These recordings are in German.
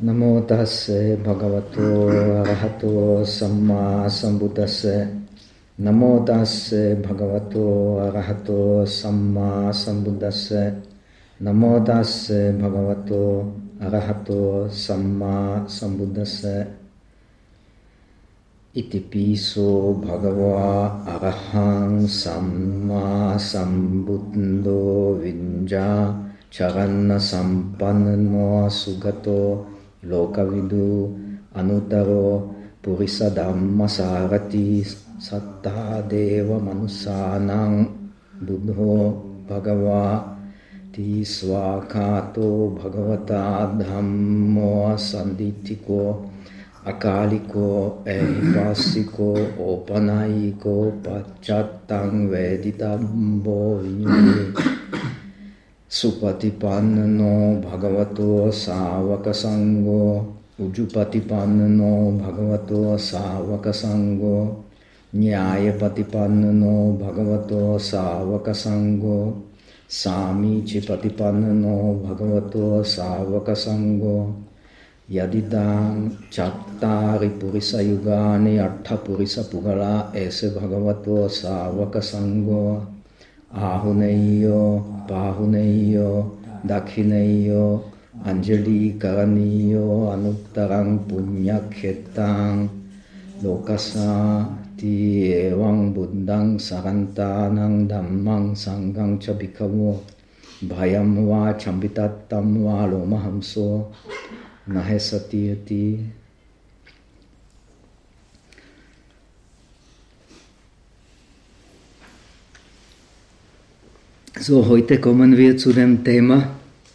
Namo tasse bhagavato arahato samma sambuddhasse. Namo tasse bhagavato arahato samma sambuddhasse. Namo tasse bhagavato arahato samma sambuddhasse. Iti piso bhagava arahang samma sambuddho vinja charana sampanno sugato lokavidu anutaro purisa dhamma sarati satta deva manusanang buddho bhagava ti swakato bhagavata dhammo sanditiko akaliko ehipasiko opanaiko pacchatang veditambo vinyuni supatipanno bhagavato savaka sangho ujupatipanno bhagavato savaka sangho nyayapatipanno bhagavato savaka sangho samicipatipanno bhagavato savaka sangho yadidang chattari purisa yugani attha purisa pugala ese bhagavato savaka sangho ahuneyo pahuneyo dakhineyo anjali karaniyo anuttarang punyakhetang lokasa ti evang buddhang sarantanang dhammang sanghang cha bhikkhavo bhayam va chambitattam va lomahamso nahe satiyati. So, heute kommen wir zu dem Thema,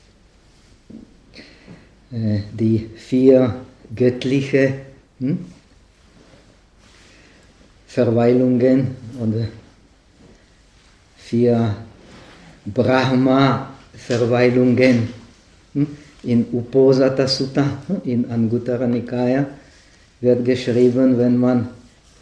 die 4 göttliche Verweilungen oder 4 Brahma-Verweilungen in Uposatha Sutta, in Anguttara Nikaya, wird geschrieben, wenn man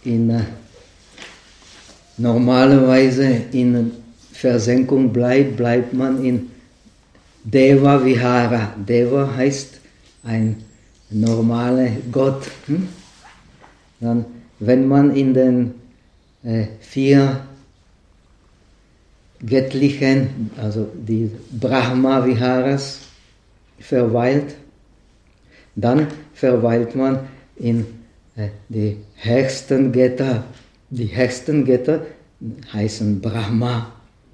normalerweise in Versenkung bleibt man in Deva Vihara. Deva heißt ein normaler Gott. Dann, wenn man in den 4 göttlichen, also die Brahma Viharas verweilt, dann verweilt man in die höchsten Götter. Die höchsten Götter heißen Brahma.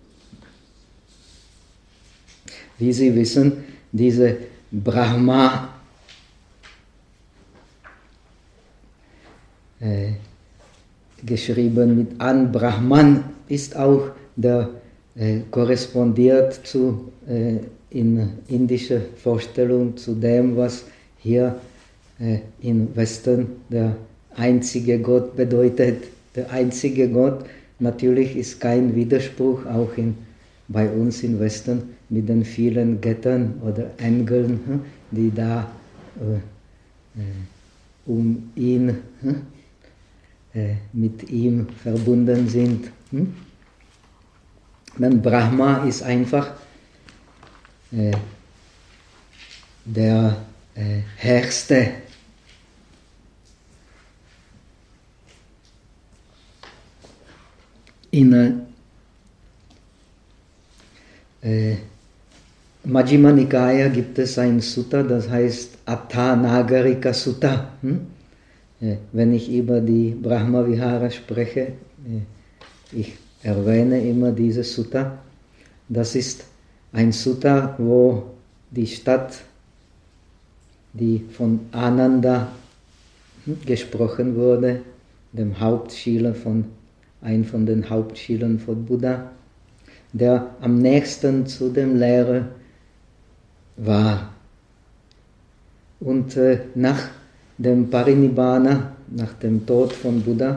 Wie Sie wissen, diese Brahma geschrieben mit An, Brahman ist auch der korrespondiert zu in indischer Vorstellung zu dem, was hier im Westen der einzige Gott bedeutet. Der einzige Gott natürlich ist kein Widerspruch, auch bei uns im Westen mit den vielen Göttern oder Engeln, die da um ihn, mit ihm verbunden sind. Denn Brahma ist einfach der Höchste. In Majjhima Nikaya gibt es ein Sutta, das heißt Attha Nagarika Sutta. Wenn ich über die Brahma Vihara spreche, ich erwähne immer dieses Sutta. Das ist ein Sutta, wo die Stadt, die von Ananda gesprochen wurde, dem Hauptschüler ein von den Hauptschülern von Buddha, der am nächsten zu dem Lehrer war. Und nach dem Parinibbana, nach dem Tod von Buddha,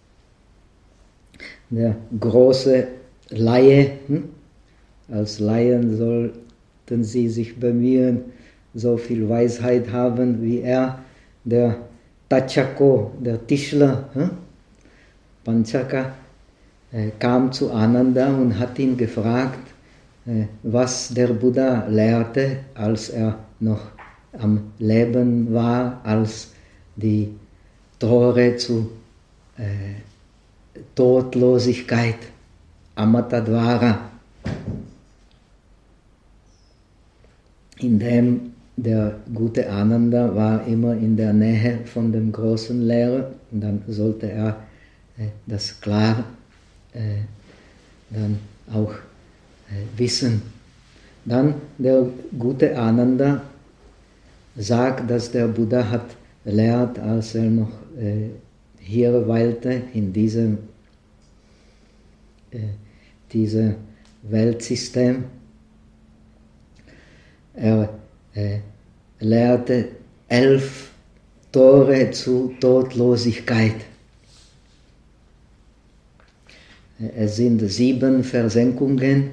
der große Laie, als Laien sollten sie sich bemühen, so viel Weisheit haben wie er, der Tachako, der Tischler, Panchaka, kam zu Ananda und hat ihn gefragt, was der Buddha lehrte, als er noch am Leben war, als die Tore zu Todlosigkeit, Amatadvara, in dem der gute Ananda war immer in der Nähe von dem großen Lehrer, und dann sollte er das klar dann auch wissen. Dann der gute Ananda sagt, dass der Buddha hat lehrt, als er noch hier weilte, in diesem Weltsystem. Er lehrte 11 Tore zu Todlosigkeit. Es sind 7 Versenkungen,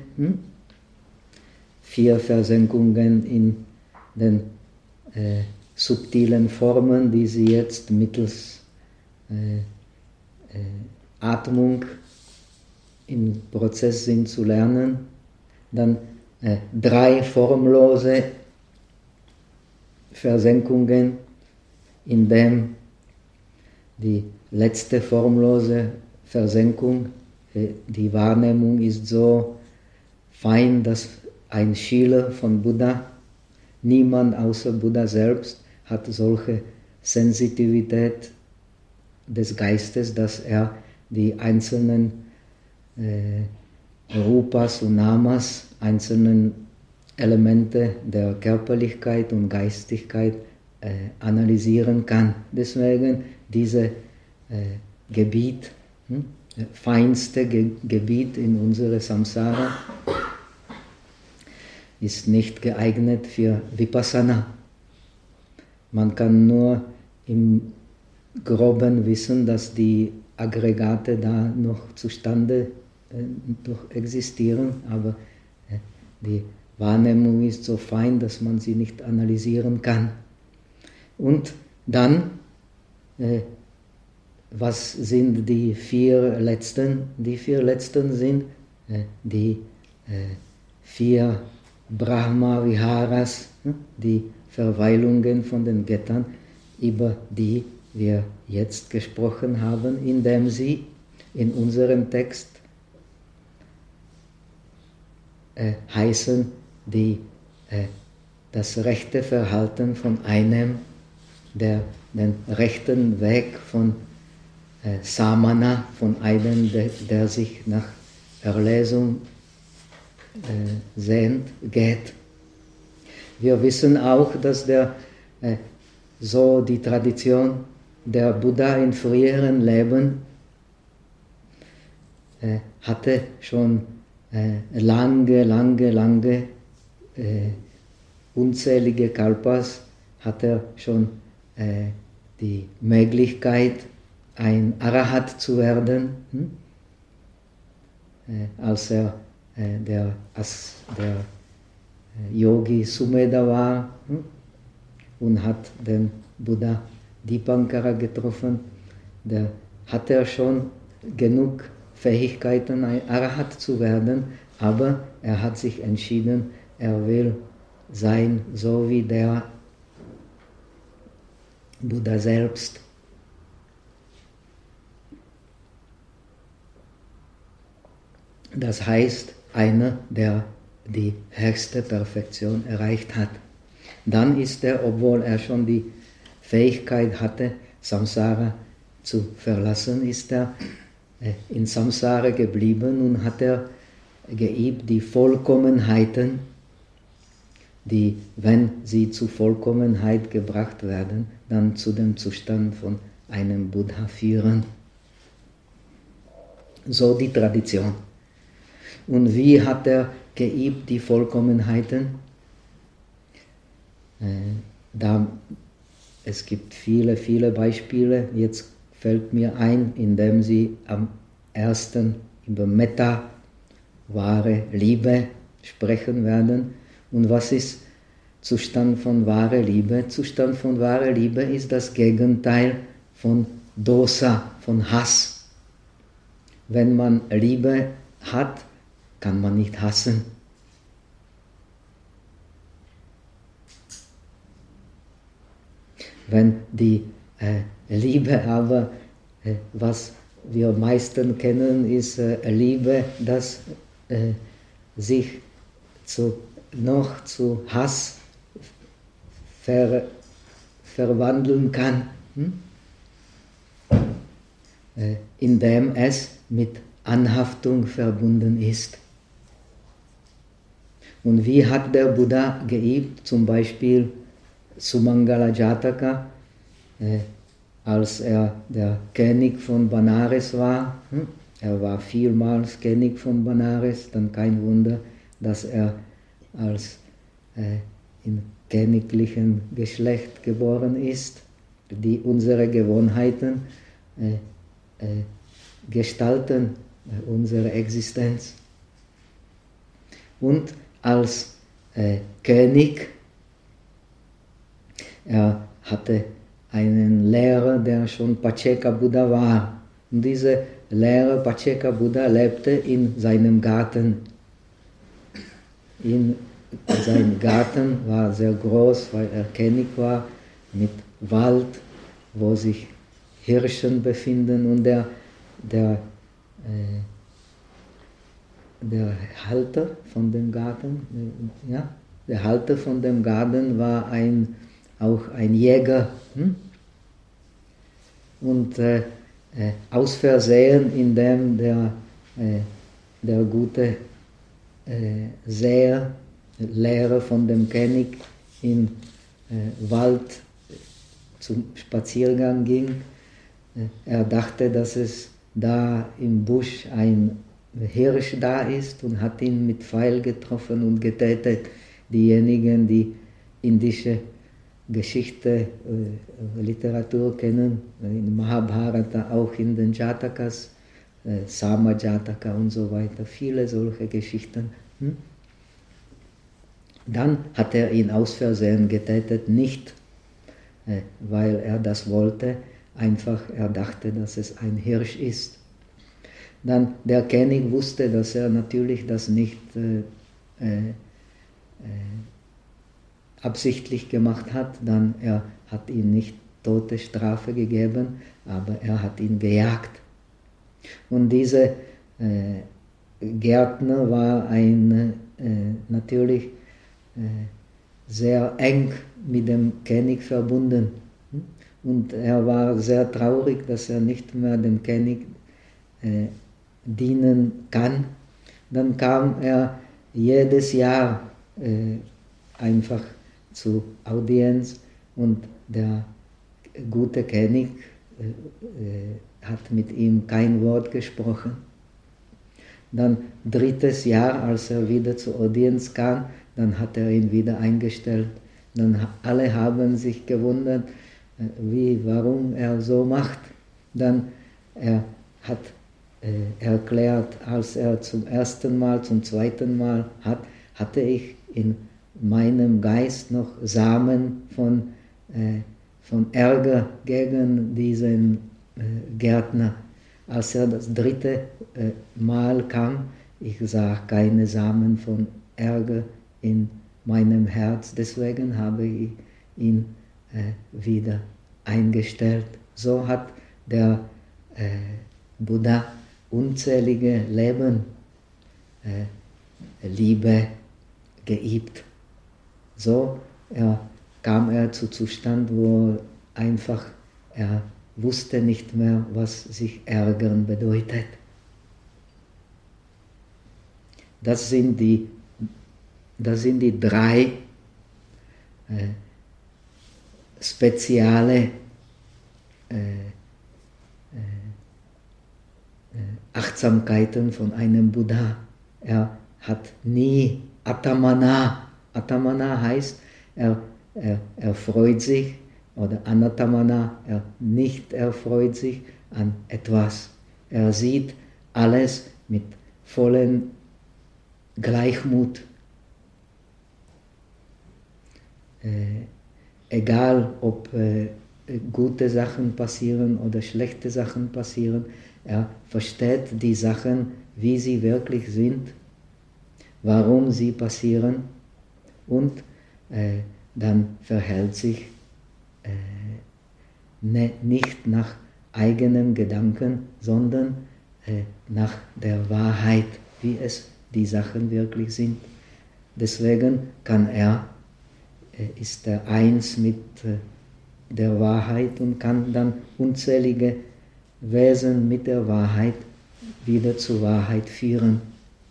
4 Versenkungen in den subtilen Formen, die sie jetzt mittels Atmung im Prozess sind zu lernen. Dann 3 formlose Versenkungen, in dem die letzte formlose Versenkung, die Wahrnehmung ist so fein, dass ein Schüler von Buddha, niemand außer Buddha selbst, hat solche Sensitivität des Geistes, dass er die einzelnen Rupas und Namas, einzelnen Elemente der Körperlichkeit und Geistigkeit analysieren kann. Deswegen dieses Gebiet, feinste Gebiet in unserer Samsara, ist nicht geeignet für Vipassana. Man kann nur im Groben wissen, dass die Aggregate da noch zustande existieren, aber die Wahrnehmung ist so fein, dass man sie nicht analysieren kann. Und dann, was sind die 4 letzten? Die 4 letzten sind die 4 Brahma-Viharas, die Verweilungen von den Göttern, über die wir jetzt gesprochen haben, indem sie in unserem Text heißen das rechte Verhalten von einem, der den rechten Weg von Samana, von einem, der sich nach Erlösung sehnt, geht. Wir wissen auch, dass so die Tradition der Buddha in früheren Leben hatte schon lange, unzählige Kalpas, hat er schon die Möglichkeit, ein Arahat zu werden, als er der Yogi Sumedha war und hat den Buddha Dipankara getroffen, da hat er schon genug Fähigkeiten, ein Arahat zu werden, aber er hat sich entschieden, er will sein, so wie der Buddha selbst. Das heißt, einer, der die höchste Perfektion erreicht hat. Dann ist er, obwohl er schon die Fähigkeit hatte, Samsara zu verlassen, ist er in Samsara geblieben und hat er geübt die Vollkommenheiten, die, wenn sie zu Vollkommenheit gebracht werden, dann zu dem Zustand von einem Buddha führen. So die Tradition. Und wie hat er geübt die Vollkommenheiten? Es gibt viele Beispiele. Jetzt fällt mir ein, indem sie am ersten über Metta, wahre Liebe, sprechen werden. Und was ist Zustand von wahrer Liebe? Zustand von wahrer Liebe ist das Gegenteil von Dosa, von Hass. Wenn man Liebe hat, kann man nicht hassen. Wenn die Liebe aber, was wir am meisten kennen, ist Liebe, das sich noch zu Hass verwandeln kann, indem es mit Anhaftung verbunden ist. Und wie hat der Buddha geübt, zum Beispiel Sumangala Jataka, als er der König von Benares war. Er war vielmals König von Benares, dann kein Wunder, dass er als in königlichem Geschlecht geboren ist, die unsere Gewohnheiten gestalten unsere Existenz. Und als König, er hatte einen Lehrer, der schon Pacceka Buddha war. Und dieser Lehrer Pacceka Buddha lebte in seinem Garten. Sein Garten war sehr groß, weil er König war, mit Wald, wo sich Hirschen befinden. Und der Halter von dem Garten, der Halter von dem Garten war auch ein Jäger. Und aus Versehen, indem der gute Lehrer von dem König in Wald zum Spaziergang ging, er dachte, dass es da im Busch ein Hirsch da ist und hat ihn mit Pfeil getroffen und getötet. Diejenigen, die indische Geschichte, Literatur kennen, in Mahabharata, auch in den Jatakas, Sama Jataka und so weiter, viele solche Geschichten. Dann hat er ihn aus Versehen getötet, nicht weil er das wollte, einfach er dachte, dass es ein Hirsch ist. Dann der König wusste, dass er natürlich das nicht absichtlich gemacht hat, dann er hat ihm nicht Todesstrafe gegeben, aber er hat ihn gejagt. Und dieser Gärtner war natürlich sehr eng mit dem König verbunden. Und er war sehr traurig, dass er nicht mehr dem König dienen kann. Dann kam er jedes Jahr einfach zur Audienz und der gute König hat mit ihm kein Wort gesprochen. Dann 3. Jahr, als er wieder zur Audienz kam, dann hat er ihn wieder eingestellt. Dann alle haben sich gewundert, warum er so macht. Dann er hat erklärt, als er zum ersten Mal, zum zweiten Mal hatte ich in meinem Geist noch Samen von Ärger gegen diesen Gärtner. Als er das 3. Mal kam, ich sah keine Samen von Ärger in meinem Herz, deswegen habe ich ihn wieder eingestellt. So hat der Buddha unzählige Leben Liebe geübt. So kam er zu Zustand, wo einfach er wusste nicht mehr, was sich ärgern bedeutet. Das sind die 3 spezielle Achtsamkeiten von einem Buddha. Er hat nie Atamana. Atamana heißt, er freut sich, oder Anatamana, er nicht erfreut sich an etwas. Er sieht alles mit vollem Gleichmut. Egal ob gute Sachen passieren oder schlechte Sachen passieren, er versteht die Sachen, wie sie wirklich sind, warum sie passieren und dann verhält sich nicht nach eigenem Gedanken, sondern nach der Wahrheit, wie es die Sachen wirklich sind. Deswegen ist er eins mit der Wahrheit und kann dann unzählige Wesen mit der Wahrheit wieder zur Wahrheit führen.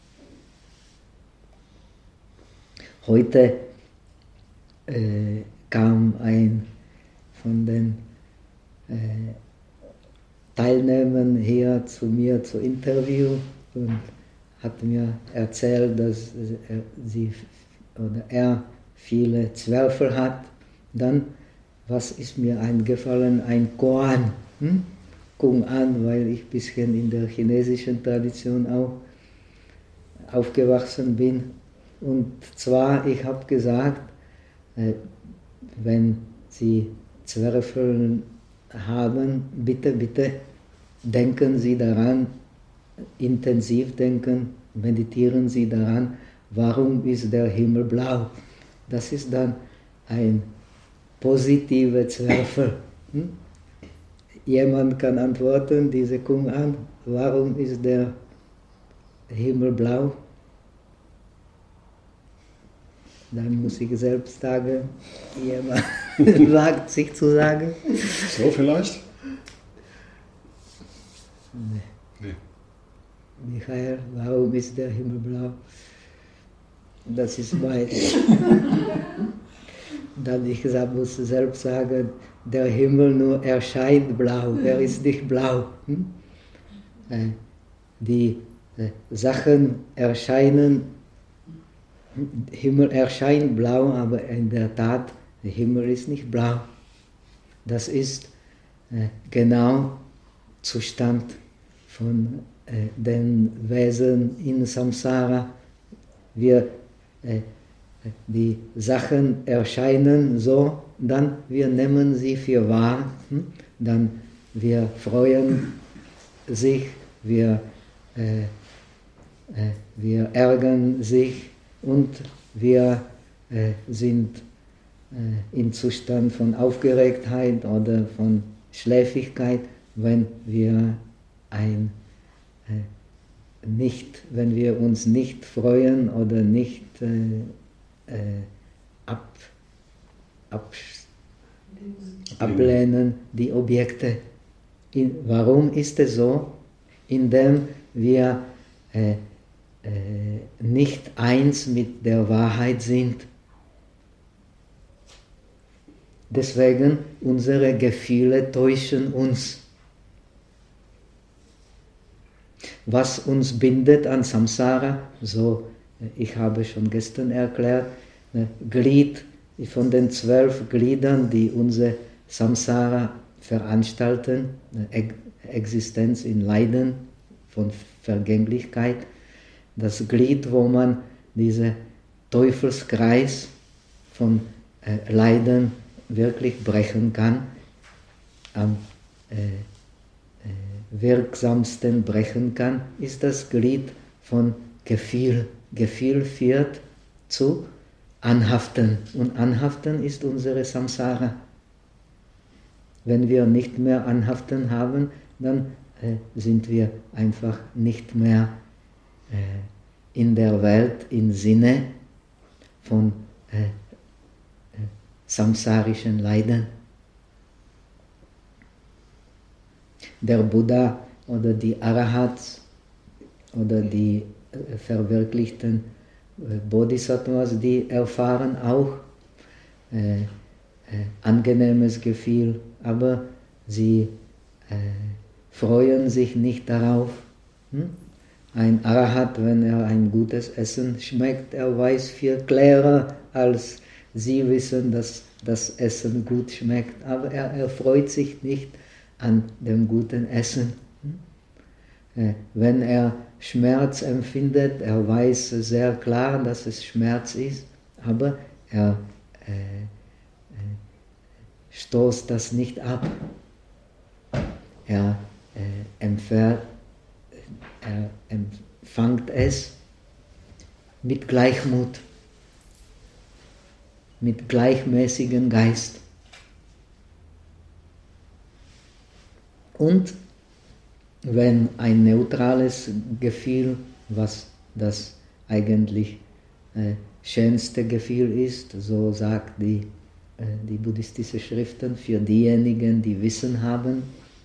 Heute kam ein von den Teilnehmern hier zu mir zum Interview und hat mir erzählt, dass er viele Zweifel hat. Dann, was ist mir eingefallen? Ein Koan. Koan, weil ich ein bisschen in der chinesischen Tradition auch aufgewachsen bin. Und zwar, ich habe gesagt, wenn Sie Zweifel haben, bitte denken Sie daran, intensiv denken, meditieren Sie daran, warum ist der Himmel blau? Das ist dann ein positiver Zweifel. Jemand kann antworten, diese Koan, warum ist der Himmel blau? Dann muss ich selbst sagen, jemand wagt sich zu sagen. So vielleicht? Nee. Michael, warum ist der Himmel blau? Das ist mein. Dann ich muss selbst sagen, der Himmel nur erscheint blau, er ist nicht blau. Die Sachen erscheinen, Himmel erscheint blau, aber in der Tat, der Himmel ist nicht blau. Das ist genau Zustand von den Wesen in Samsara. Die Sachen erscheinen so, dann wir nehmen sie für wahr, dann wir freuen sich, wir ärgern sich und wir sind im Zustand von Aufgeregtheit oder von Schläfrigkeit, wenn wir wenn wir uns nicht freuen oder nicht ablehnen die Objekte. Warum ist es so? Indem wir nicht eins mit der Wahrheit sind. Deswegen unsere Gefühle täuschen uns. Was uns bindet an Samsara, so ich habe schon gestern erklärt, Glied von den 12 Gliedern, die unser Samsara veranstalten, Existenz in Leiden von Vergänglichkeit, das Glied, wo man diesen Teufelskreis von Leiden wirklich brechen kann, am wirksamsten brechen kann, ist das Glied von Gefühl. Gefühl führt zu Anhaften und Anhaften ist unsere Samsara. Wenn wir nicht mehr Anhaften haben, dann sind wir einfach nicht mehr in der Welt im Sinne von samsarischen Leiden. Der Buddha oder die Arahats oder die verwirklichten Bodhisattvas, die erfahren auch angenehmes Gefühl, aber sie freuen sich nicht darauf. Ein Arahat, wenn er ein gutes Essen schmeckt, er weiß viel klarer, als sie wissen, dass das Essen gut schmeckt, aber er freut sich nicht an dem guten Essen. Wenn er Schmerz empfindet, er weiß sehr klar, dass es Schmerz ist, aber er stoßt das nicht ab. Er empfängt es mit Gleichmut, mit gleichmäßigem Geist. Und wenn ein neutrales Gefühl, was das eigentlich schönste Gefühl ist, so sagt die buddhistische Schriften, für diejenigen, die Wissen haben,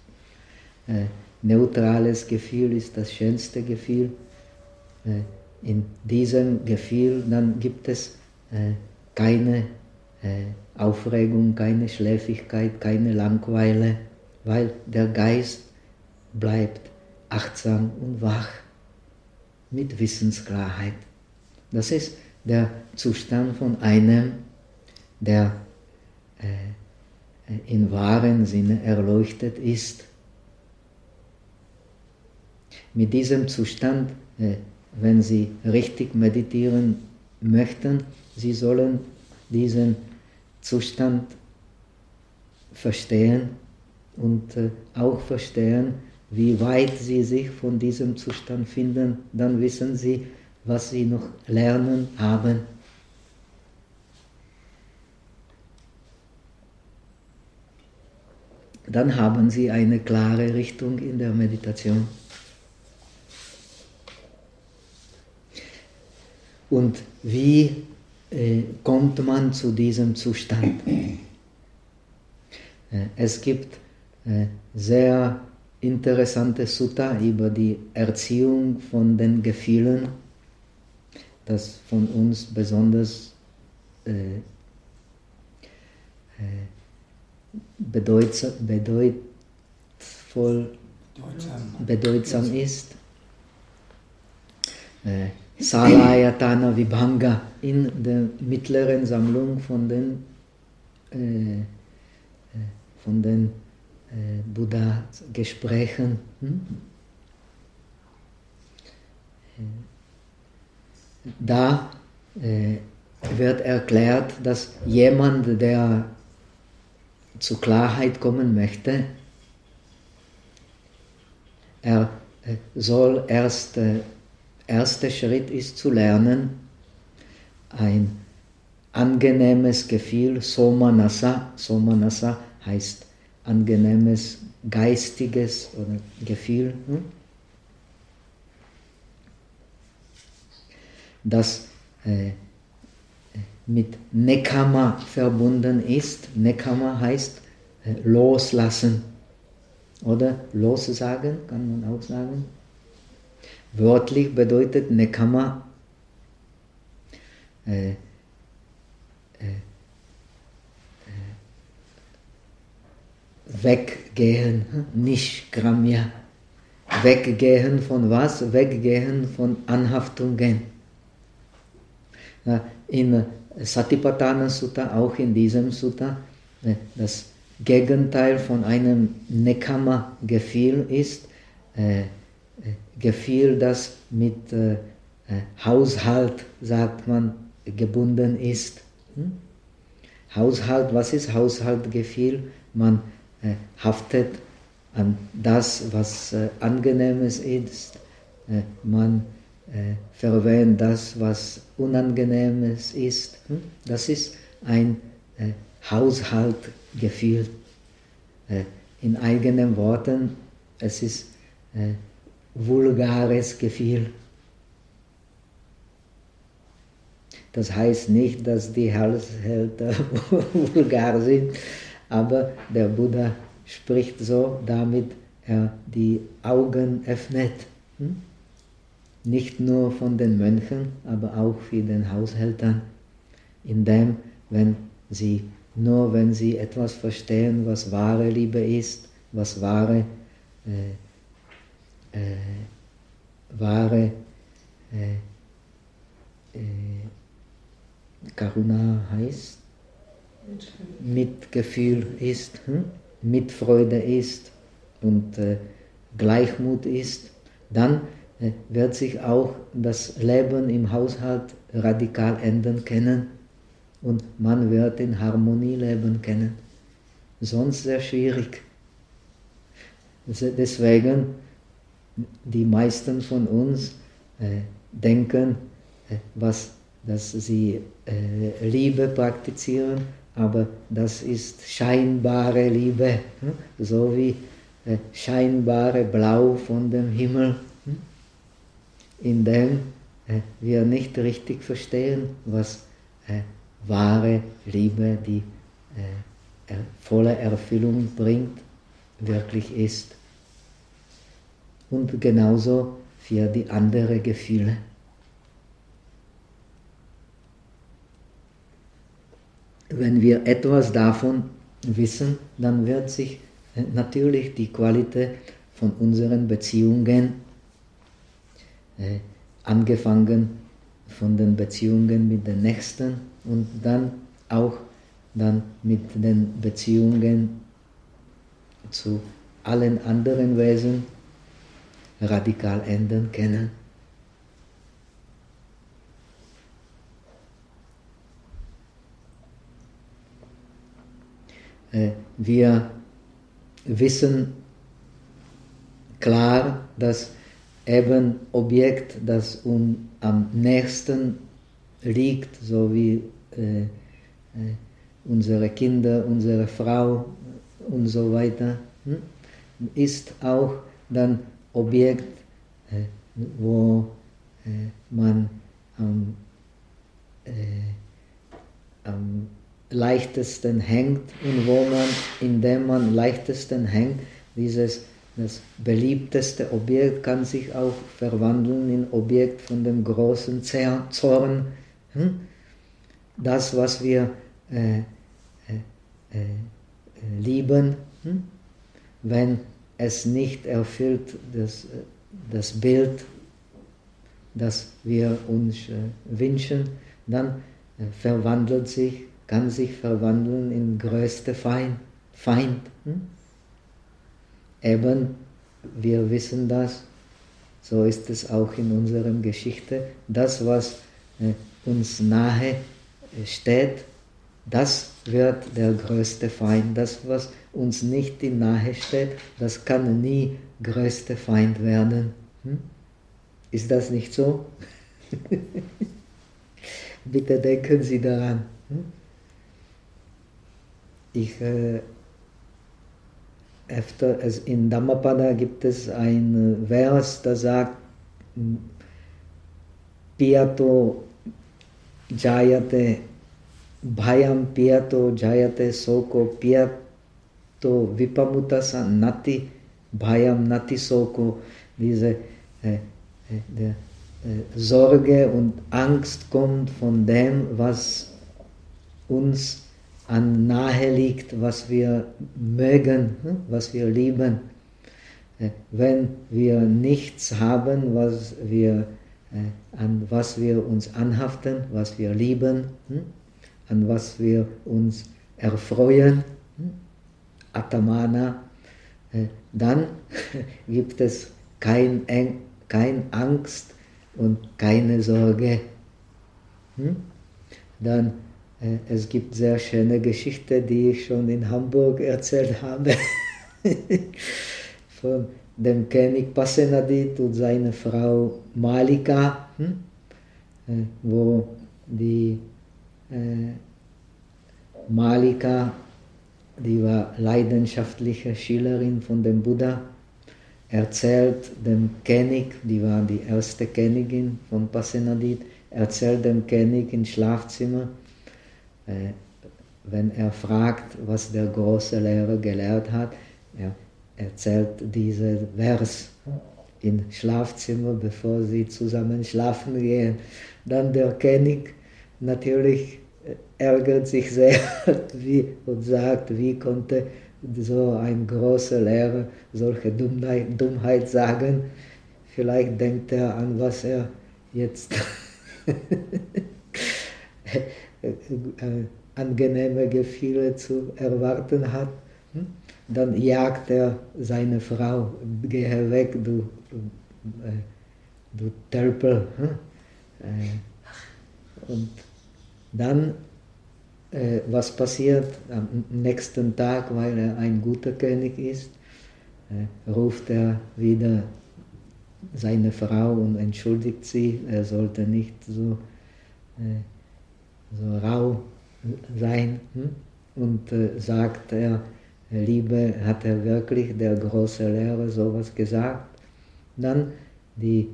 neutrales Gefühl ist das schönste Gefühl. In diesem Gefühl dann gibt es keine Aufregung, keine Schläfrigkeit, keine Langeweile, weil der Geist bleibt achtsam und wach mit Wissensklarheit. Das ist der Zustand von einem, der im wahren Sinne erleuchtet ist. Mit diesem Zustand, wenn Sie richtig meditieren möchten, Sie sollen diesen Zustand verstehen und auch verstehen, wie weit Sie sich von diesem Zustand finden. Dann wissen Sie, was Sie noch lernen haben. Dann haben Sie eine klare Richtung in der Meditation. Und wie kommt man zu diesem Zustand? Es gibt sehr interessante Sutta über die Erziehung von den Gefühlen, das von uns besonders bedeutsam ist. Salayatana Vibhanga in der mittleren Sammlung von den Buddha-Gesprächen. Da wird erklärt, dass jemand, der zur Klarheit kommen möchte, er soll erster Schritt ist zu lernen, ein angenehmes Gefühl, Somanassa. Somanassa heißt angenehmes, geistiges oder Gefühl, das mit Nekama verbunden ist. Nekama heißt loslassen oder lossagen, kann man auch sagen. Wörtlich bedeutet Nekama weggehen, Nishkramya. Weggehen von was? Weggehen von Anhaftungen. In Satipatthana Sutta, auch in diesem Sutta, das Gegenteil von einem Nekama-Gefühl ist Gefühl, das mit Haushalt, sagt man, gebunden ist. Haushalt, was ist Haushaltgefühl? Man haftet an das, was Angenehmes ist. Man verwähnt das, was Unangenehmes ist. Das ist ein Haushaltgefühl. In eigenen Worten, es ist vulgares Gefühl. Das heißt nicht, dass die Haushälter vulgar sind, aber der Buddha spricht so, damit er die Augen öffnet. Nicht nur von den Mönchen, aber auch für den Haushältern. Indem, wenn sie etwas verstehen, was wahre Liebe ist, was wahre Karuna heißt, Mitgefühl ist, Mitfreude ist und Gleichmut ist, dann wird sich auch das Leben im Haushalt radikal ändern können und man wird in Harmonie leben können. Sonst sehr schwierig. Deswegen, die meisten von uns denken, dass sie Liebe praktizieren, aber das ist scheinbare Liebe. So wie scheinbare Blau von dem Himmel, in dem wir nicht richtig verstehen, was wahre Liebe, die volle Erfüllung bringt, wirklich ist. Und genauso für die anderen Gefühle. Wenn wir etwas davon wissen, dann wird sich natürlich die Qualität von unseren Beziehungen, angefangen von den Beziehungen mit den Nächsten und dann auch mit den Beziehungen zu allen anderen Wesen radikal ändern können. Wir wissen klar, dass eben Objekt, das uns am nächsten liegt, so wie unsere Kinder, unsere Frau und so weiter, ist auch dann Objekt, wo man am leichtesten hängt und indem man leichtesten hängt, das beliebteste Objekt kann sich auch verwandeln in Objekt von dem großen Zorn. Das, was wir lieben, wenn es nicht erfüllt das Bild, das wir uns wünschen, dann kann sich verwandeln in größte Feind. Eben, wir wissen das, so ist es auch in unserer Geschichte, das, was uns nahe steht, das wird der größte Feind. Das, was uns nicht in nahe steht, das kann nie größte Feind werden. Ist das nicht so? Bitte denken Sie daran. In Dhammapada gibt es ein Vers, das sagt, Piyato jayate bhayam piyato jayate soko piyato vipamutasa nati bhayam nati soko. Diese Sorge und Angst kommt von dem, was uns an nahe liegt, was wir mögen, was wir lieben. Wenn wir nichts haben, an was wir uns anhaften, was wir lieben, an was wir uns erfreuen, Atmana, dann gibt es keine Angst und keine Sorge. Dann es gibt sehr schöne Geschichte, die ich schon in Hamburg erzählt habe, von dem König Pasenadit und seiner Frau Malika, wo die Malika, die war leidenschaftliche Schülerin von dem Buddha, erzählt dem König, die war die erste Königin von Pasenadit, erzählt dem König im Schlafzimmer, wenn er fragt, was der große Lehrer gelehrt hat, er erzählt diesen Vers im Schlafzimmer, bevor sie zusammen schlafen gehen. Dann der König natürlich ärgert sich sehr und sagt, wie konnte so ein großer Lehrer solche Dummheit sagen. Vielleicht denkt er an, was er jetzt angenehme Gefühle zu erwarten hat. Dann jagt er seine Frau, gehe weg, du Tölpel. Und dann, was passiert am nächsten Tag, weil er ein guter König ist, ruft er wieder seine Frau und entschuldigt sie, er sollte nicht so rau sein, und sagt er, Liebe, hat wirklich der große Lehrer sowas gesagt? Dann die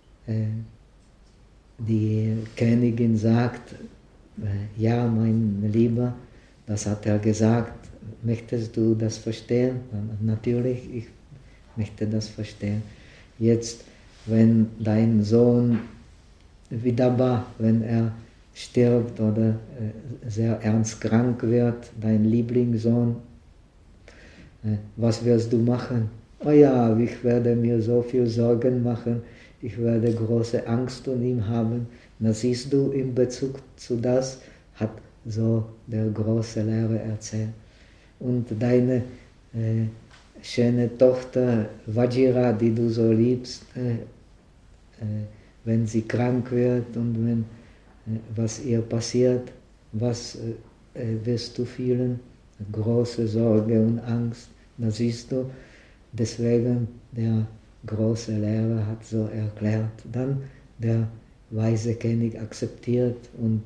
Königin sagt, ja, mein Lieber, das hat er gesagt, möchtest du das verstehen? Natürlich, ich möchte das verstehen. Jetzt, wenn dein Sohn Vidarbha, wenn er stirbt oder sehr ernst krank wird, dein Lieblingssohn, was wirst du machen? Oh ja, ich werde mir so viel Sorgen machen, ich werde große Angst um ihn haben. Na siehst du, in Bezug zu das hat so der große Lehrer erzählt. Und deine schöne Tochter Vajira, die du so liebst, wenn sie krank wird und wenn was ihr passiert, was wirst du fühlen? Große Sorge und Angst. Da siehst du, deswegen der große Lehrer hat so erklärt. Dann der weise König akzeptiert und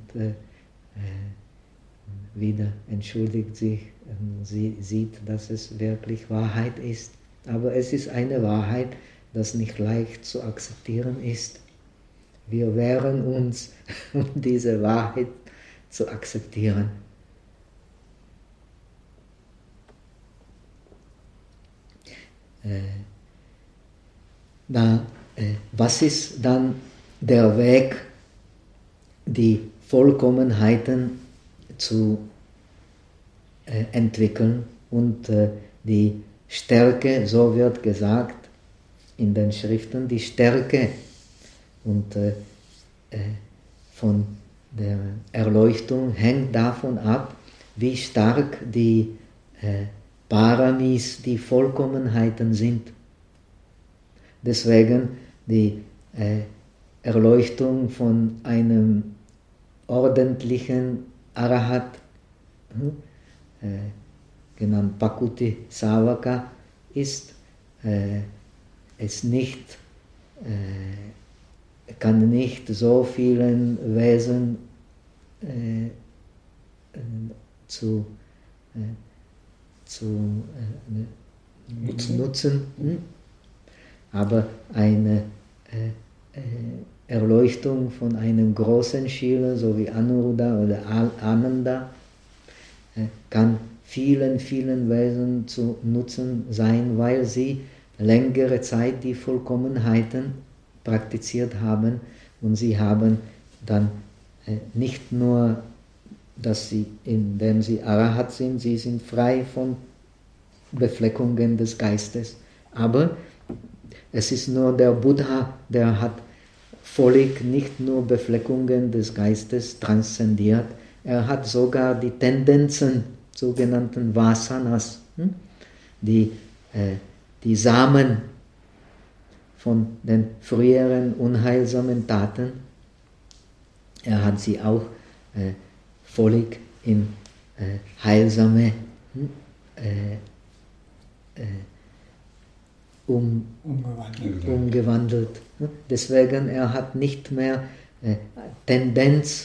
wieder entschuldigt sich. Sie sieht, dass es wirklich Wahrheit ist. Aber es ist eine Wahrheit, das nicht leicht zu akzeptieren ist. Wir wehren uns, um diese Wahrheit zu akzeptieren. Was ist dann der Weg, die Vollkommenheiten zu entwickeln und die Stärke, so wird gesagt in den Schriften, die Stärke und von der Erleuchtung hängt davon ab, wie stark die Paramis, die Vollkommenheiten sind. Deswegen die Erleuchtung von einem ordentlichen Arahat, genannt Pakuti Savaka, ist es nicht, kann nicht so vielen Wesen nutzen. Aber eine Erleuchtung von einem großen Schüler, so wie Anuruddha oder Ananda, kann vielen, vielen Wesen zu Nutzen sein, weil sie längere Zeit die Vollkommenheiten praktiziert haben und sie haben dann nicht nur, dass sie, indem sie Arahat sind, sie sind frei von Befleckungen des Geistes, aber es ist nur der Buddha, der hat völlig nicht nur Befleckungen des Geistes transzendiert, er hat sogar die Tendenzen, sogenannten Vasanas, die Samen von den früheren unheilsamen Taten, er hat sie auch völlig in heilsame umgewandelt. Deswegen er hat nicht mehr Tendenz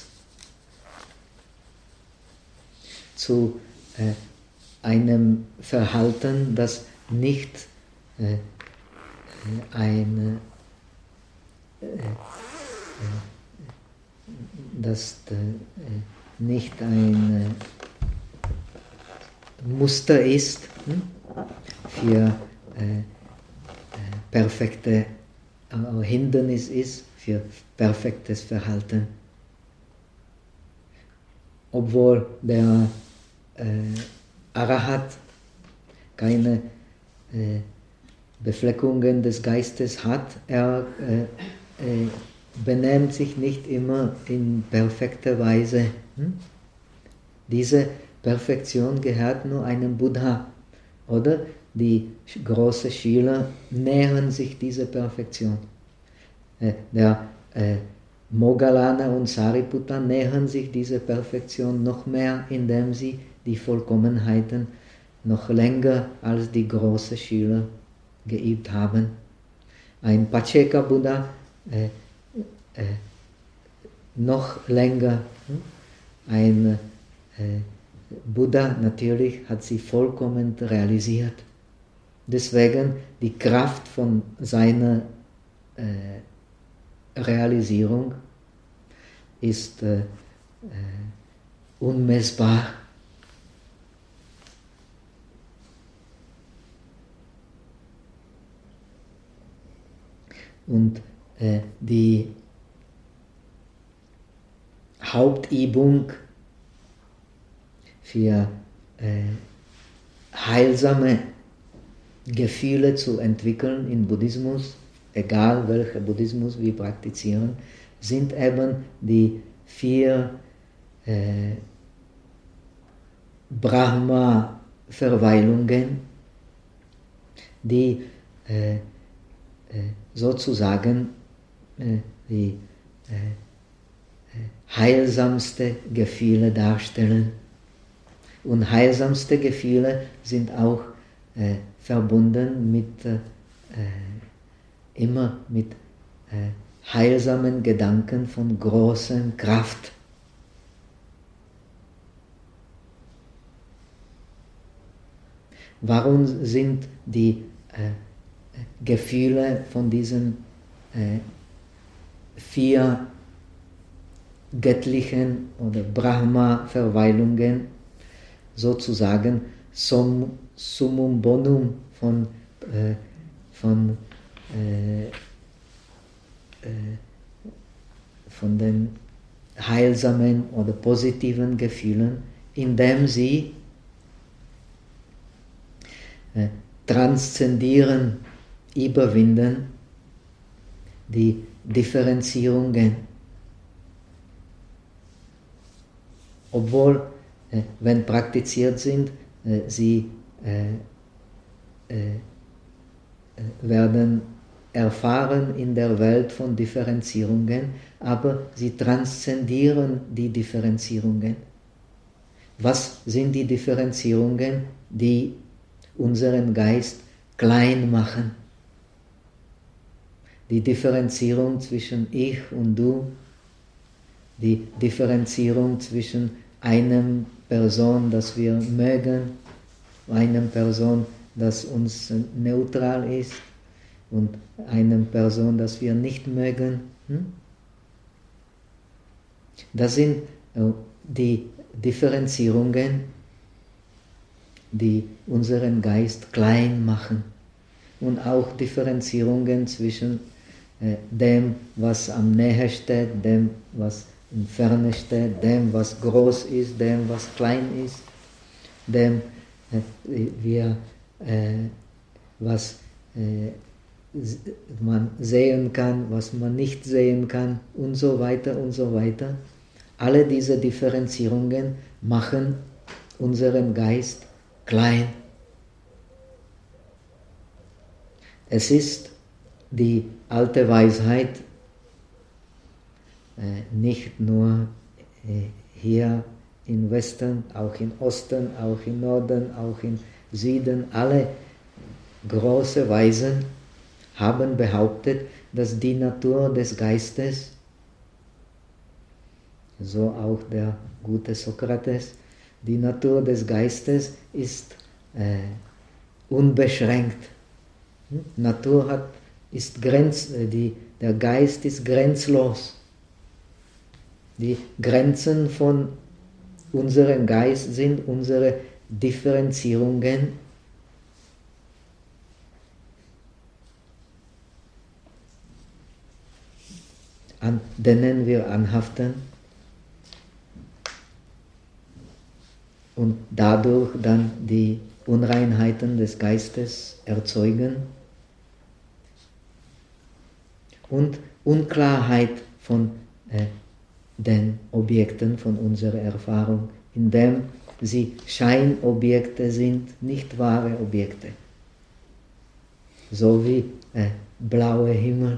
zu einem Verhalten, das nicht ein Muster ist für perfekte Hindernis ist für perfektes Verhalten. Obwohl der Arahat keine Befleckungen des Geistes hat, er benimmt sich nicht immer in perfekter Weise. Diese Perfektion gehört nur einem Buddha. Oder die großen Schüler nähern sich dieser Perfektion. Der Moggallana und Sariputta nähern sich dieser Perfektion noch mehr, indem sie die Vollkommenheiten noch länger als die großen Schüler geübt haben. Ein Pacceka Buddha noch länger, ein Buddha natürlich hat sie vollkommen realisiert. Deswegen die Kraft von seiner Realisierung ist unmessbar. Und die Hauptübung für heilsame Gefühle zu entwickeln im Buddhismus, egal welcher Buddhismus wir praktizieren, sind eben die 4 Brahma-Verweilungen, die sozusagen die heilsamste Gefühle darstellen. Und heilsamste Gefühle sind auch verbunden mit immer mit heilsamen Gedanken von großer Kraft. Warum sind die Gefühle von diesen 4 göttlichen oder Brahma-Verweilungen sozusagen Summum Bonum von den heilsamen oder positiven Gefühlen, indem sie transzendieren, überwinden die Differenzierungen. Obwohl, wenn praktiziert sind, sie werden erfahren in der Welt von Differenzierungen, aber sie transzendieren die Differenzierungen. Was sind die Differenzierungen, die unseren Geist klein machen? Die Differenzierung zwischen ich und du, die Differenzierung zwischen einer Person, das wir mögen, einer Person, das uns neutral ist und einer Person, das wir nicht mögen. Das sind die Differenzierungen, die unseren Geist klein machen. Und auch Differenzierungen zwischen dem, was am Nähe steht, dem, was in Ferne steht, dem, was groß ist, dem, was klein ist, dem, was man sehen kann, was man nicht sehen kann und so weiter und so weiter. Alle diese Differenzierungen machen unseren Geist klein. Es ist die alte Weisheit, nicht nur hier im Westen, auch im Osten, auch im Norden, auch im Süden, alle große Weisen haben behauptet, dass die Natur des Geistes, so auch der gute Sokrates, die Natur des Geistes ist unbeschränkt. Natur ist der Geist ist grenzlos. Die Grenzen von unserem Geist sind unsere Differenzierungen, an denen wir anhaften und dadurch dann die Unreinheiten des Geistes erzeugen und Unklarheit von den Objekten von unserer Erfahrung, indem sie Scheinobjekte sind, nicht wahre Objekte. So wie blauer Himmel.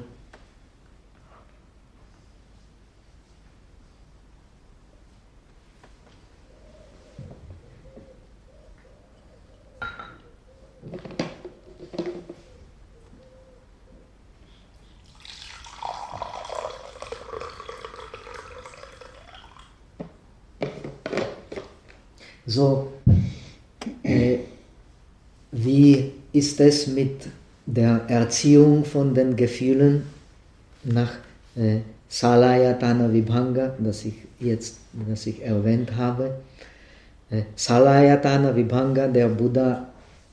So, wie ist es mit der Erziehung von den Gefühlen nach Salayatana Vibhanga, das ich erwähnt habe? Salayatana Vibhanga, der Buddha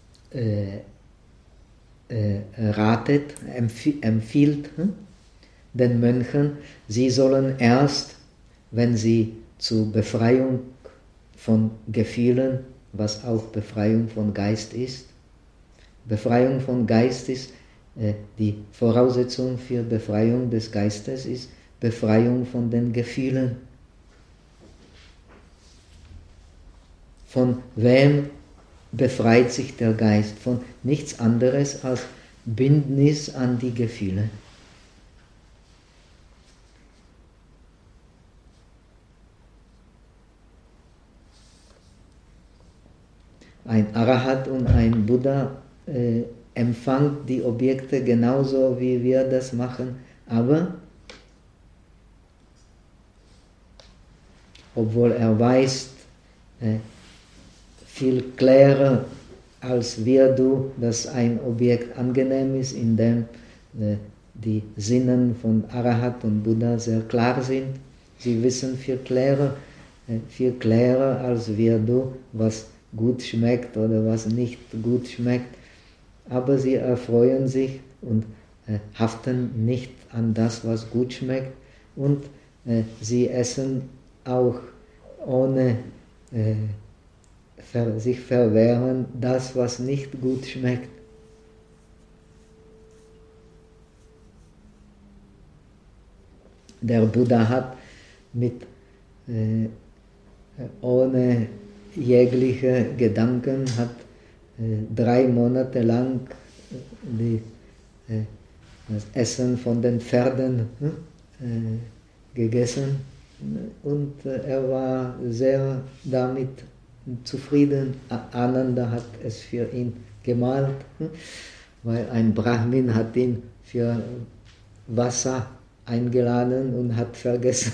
ratet, empfiehlt den Mönchen, sie sollen erst, wenn sie zur Befreiung von Gefühlen, was auch Befreiung von Geist ist, Befreiung von Geist ist, die Voraussetzung für Befreiung des Geistes ist Befreiung von den Gefühlen. Von wem befreit sich der Geist? Von nichts anderes als Bindnis an die Gefühle. Ein Arahat und ein Buddha empfangen die Objekte genauso, wie wir das machen, aber obwohl er weiß, viel klarer als du, dass ein Objekt angenehm ist, indem die Sinnen von Arahat und Buddha sehr klar sind. Sie wissen viel klarer als du, was gut schmeckt oder was nicht gut schmeckt. Aber sie erfreuen sich und haften nicht an das, was gut schmeckt. Und sie essen auch ohne sich verwehren, das, was nicht gut schmeckt. Der Buddha hat ohne jegliche Gedanken, hat 3 Monate lang das Essen von den Pferden gegessen und er war sehr damit zufrieden. Ananda hat es für ihn gemalt, weil ein Brahmin hat ihn für Wasser eingeladen und hat vergessen.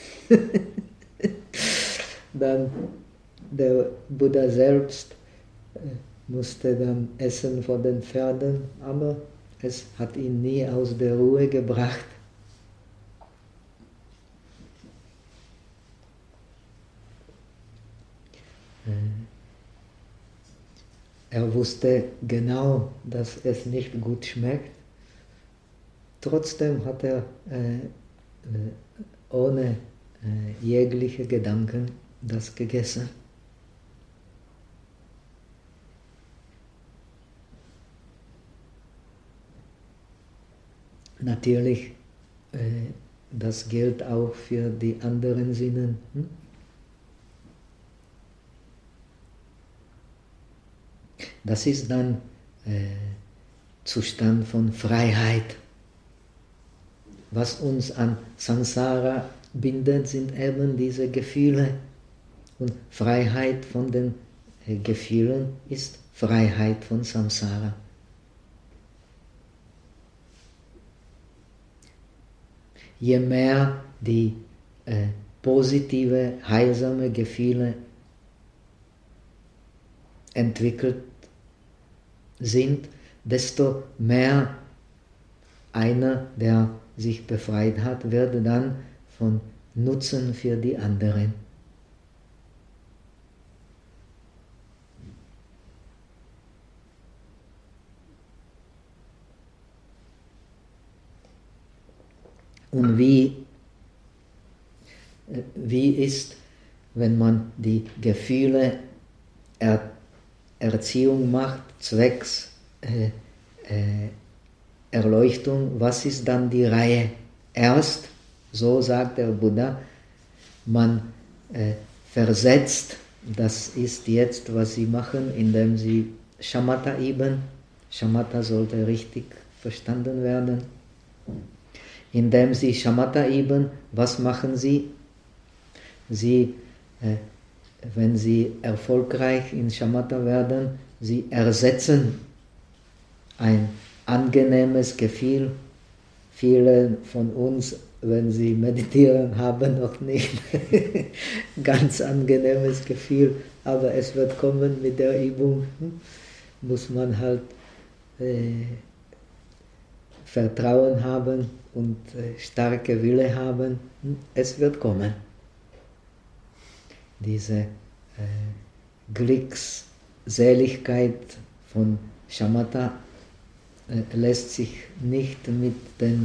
Dann der Buddha selbst musste dann essen von den Pferden, aber es hat ihn nie aus der Ruhe gebracht. Er wusste genau, dass es nicht gut schmeckt. Trotzdem hat er ohne jegliche Gedanken das gegessen. Natürlich, das gilt auch für die anderen Sinnen. Das ist dann Zustand von Freiheit. Was uns an Samsara bindet, sind eben diese Gefühle. Und Freiheit von den Gefühlen ist Freiheit von Samsara. Je mehr die positive, heilsame Gefühle entwickelt sind, desto mehr einer, der sich befreit hat, wird dann von Nutzen für die anderen. Und wie ist, wenn man die Gefühle Erziehung macht, zwecks Erleuchtung, was ist dann die Reihe? Erst, so sagt der Buddha, man versetzt, das ist jetzt, was sie machen, indem sie Shamatha üben. Shamatha sollte richtig verstanden werden. Indem sie Shamatha üben, was machen sie? Wenn sie erfolgreich in Shamatha werden, sie ersetzen ein angenehmes Gefühl. Viele von uns, wenn sie meditieren, haben noch nicht ganz angenehmes Gefühl, aber es wird kommen mit der Übung. Muss man halt Vertrauen haben und starke Wille haben. Es wird kommen. Diese Glückseligkeit von Shamatha lässt sich nicht mit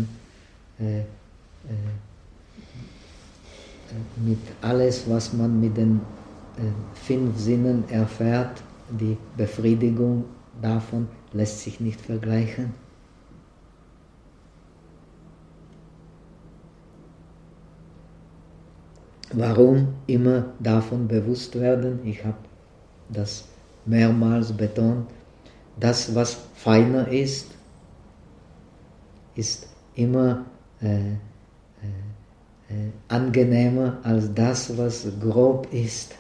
alles, was man mit den 5 Sinnen erfährt, die Befriedigung davon lässt sich nicht vergleichen. Warum immer davon bewusst werden? Ich habe das mehrmals betont. Das, was feiner ist, ist immer angenehmer als das, was grob ist.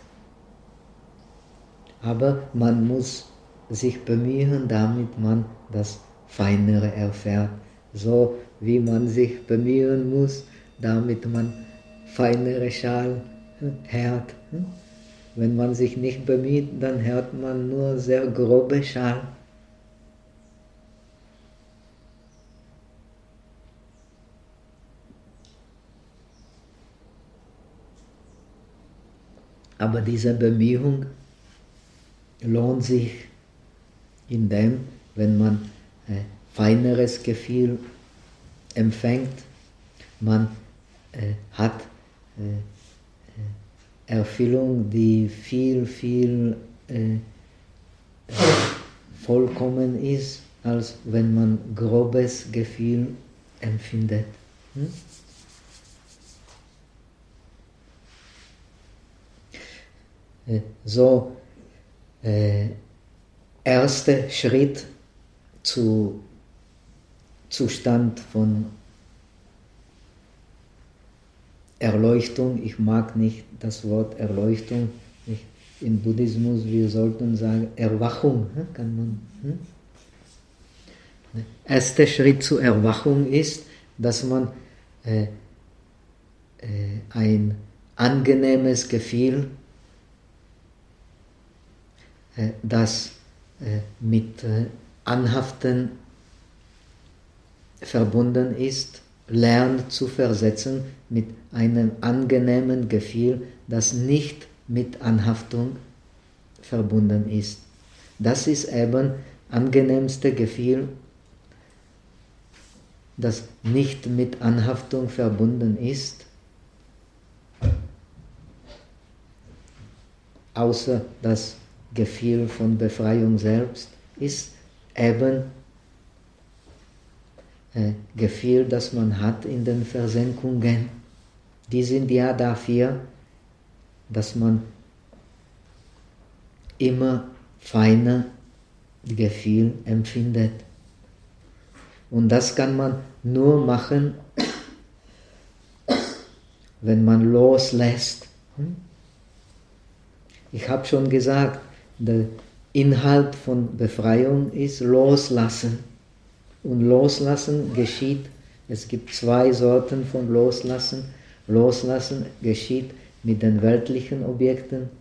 Aber man muss sich bemühen, damit man das Feinere erfährt. So wie man sich bemühen muss, damit man feinere Schal hört. Wenn man sich nicht bemüht, dann hört man nur sehr grobe Schal. Aber diese Bemühung lohnt sich, indem, wenn man feineres Gefühl empfängt, man hat Erfüllung, die viel, viel vollkommen ist, als wenn man grobes Gefühl empfindet. So, erster Schritt zu Zustand von Erleuchtung. Ich mag nicht das Wort Erleuchtung. Im Buddhismus, wir sollten sagen Erwachung. Kann man, Erster Schritt zur Erwachung ist, dass man ein angenehmes Gefühl, das mit Anhaften verbunden ist, lernt zu versetzen mit einem angenehmen Gefühl, das nicht mit Anhaftung verbunden ist. Das ist eben angenehmste Gefühl, das nicht mit Anhaftung verbunden ist, außer das Gefühl von Befreiung selbst, ist eben Gefühl, das man hat in den Versenkungen. Die sind ja dafür, dass man immer feiner Gefühl empfindet. Und das kann man nur machen, wenn man loslässt. Ich habe schon gesagt, der Inhalt von Befreiung ist Loslassen. Und Loslassen geschieht, es gibt 2 Sorten von Loslassen. Loslassen geschieht mit den weltlichen Objekten.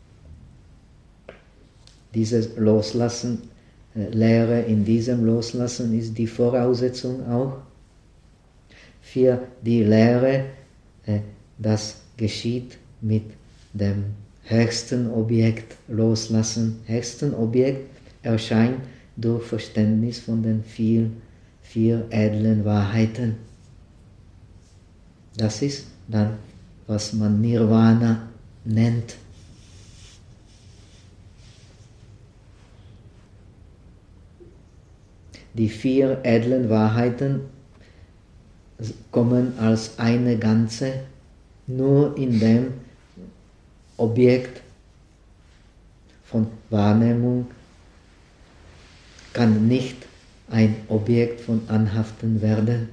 Dieses Loslassen, Lehre in diesem Loslassen ist die Voraussetzung auch für die Lehre, das geschieht mit dem höchsten Objekt Loslassen. Höchsten Objekt erscheint durch Verständnis von den 4 edlen Wahrheiten. Das ist dann, was man Nirvana nennt. Die 4 edlen Wahrheiten kommen als eine Ganze, nur in dem Objekt von Wahrnehmung kann nicht ein Objekt von Anhaften werden.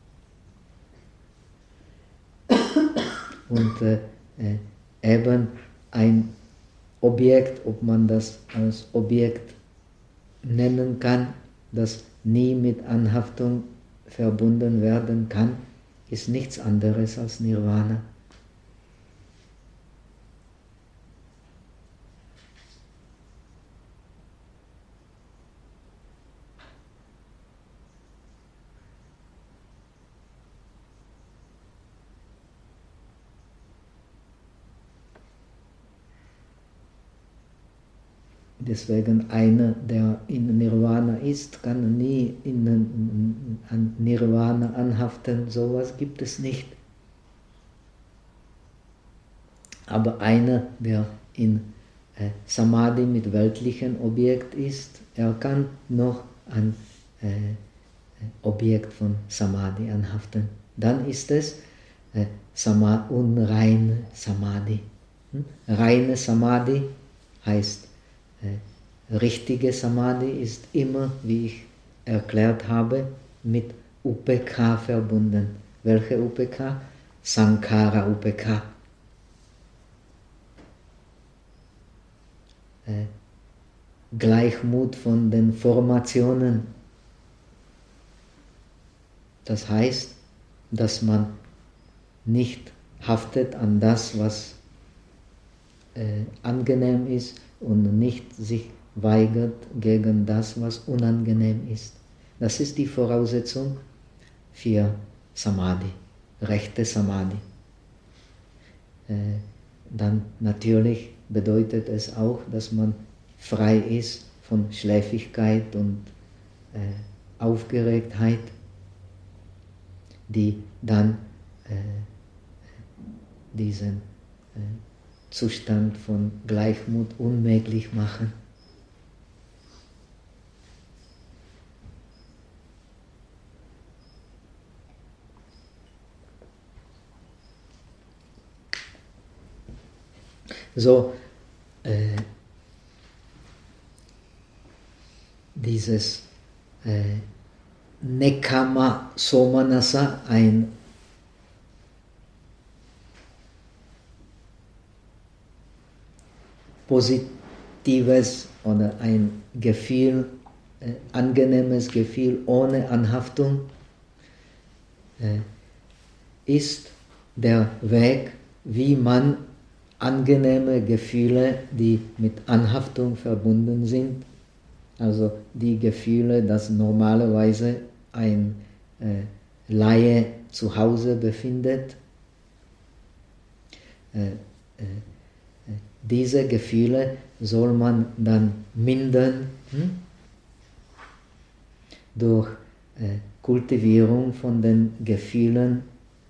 Und eben ein Objekt, ob man das als Objekt nennen kann, das nie mit Anhaftung verbunden werden kann, ist nichts anderes als Nirvana. Deswegen einer, der in Nirvana ist, kann nie an Nirvana anhaften. Sowas gibt es nicht. Aber einer, der in Samadhi mit weltlichem Objekt ist, er kann noch an Objekt von Samadhi anhaften. Dann ist es unreine Samadhi. Reine Samadhi heißt, richtige Samadhi ist immer, wie ich erklärt habe, mit Upekha verbunden. Welche Upekha? Sankhara Upekha. Gleichmut von den Formationen. Das heißt, dass man nicht haftet an das, was angenehm ist und nicht sich weigert gegen das, was unangenehm ist. Das ist die Voraussetzung für Samadhi, rechte Samadhi. Dann natürlich bedeutet es auch, dass man frei ist von Schläfrigkeit und Aufgeregtheit, die dann diesen Zustand von Gleichmut unmöglich machen. So, dieses Nekama Somanasa, ein positives oder ein Gefühl, angenehmes Gefühl ohne Anhaftung, ist der Weg, wie man angenehme Gefühle, die mit Anhaftung verbunden sind, also die Gefühle, dass normalerweise ein Laie zu Hause befindet, diese Gefühle soll man dann mindern durch Kultivierung von den Gefühlen,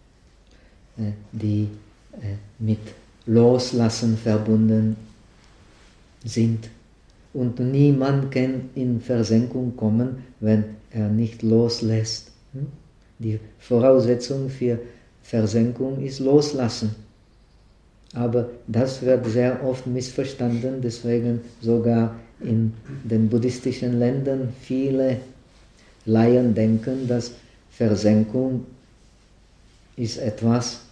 die mit Loslassen verbunden sind. Und niemand kann in Versenkung kommen, wenn er nicht loslässt. Die Voraussetzung für Versenkung ist Loslassen. Aber das wird sehr oft missverstanden, deswegen sogar in den buddhistischen Ländern viele Laien denken, dass Versenkung ist etwas,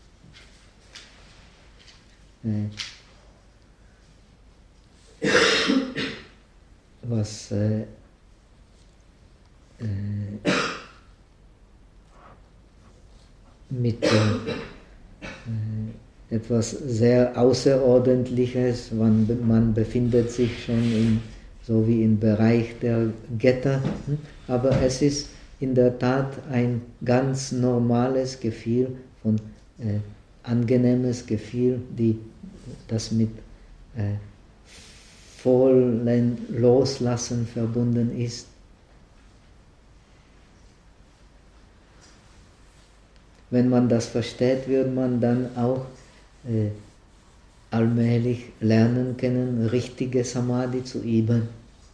was mit etwas sehr Außerordentliches, man befindet sich schon so wie im Bereich der Götter, aber es ist in der Tat ein ganz normales Gefühl von angenehmes Gefühl, das mit vollen Loslassen verbunden ist. Wenn man das versteht, wird man dann auch allmählich lernen können, richtige Samadhi zu üben.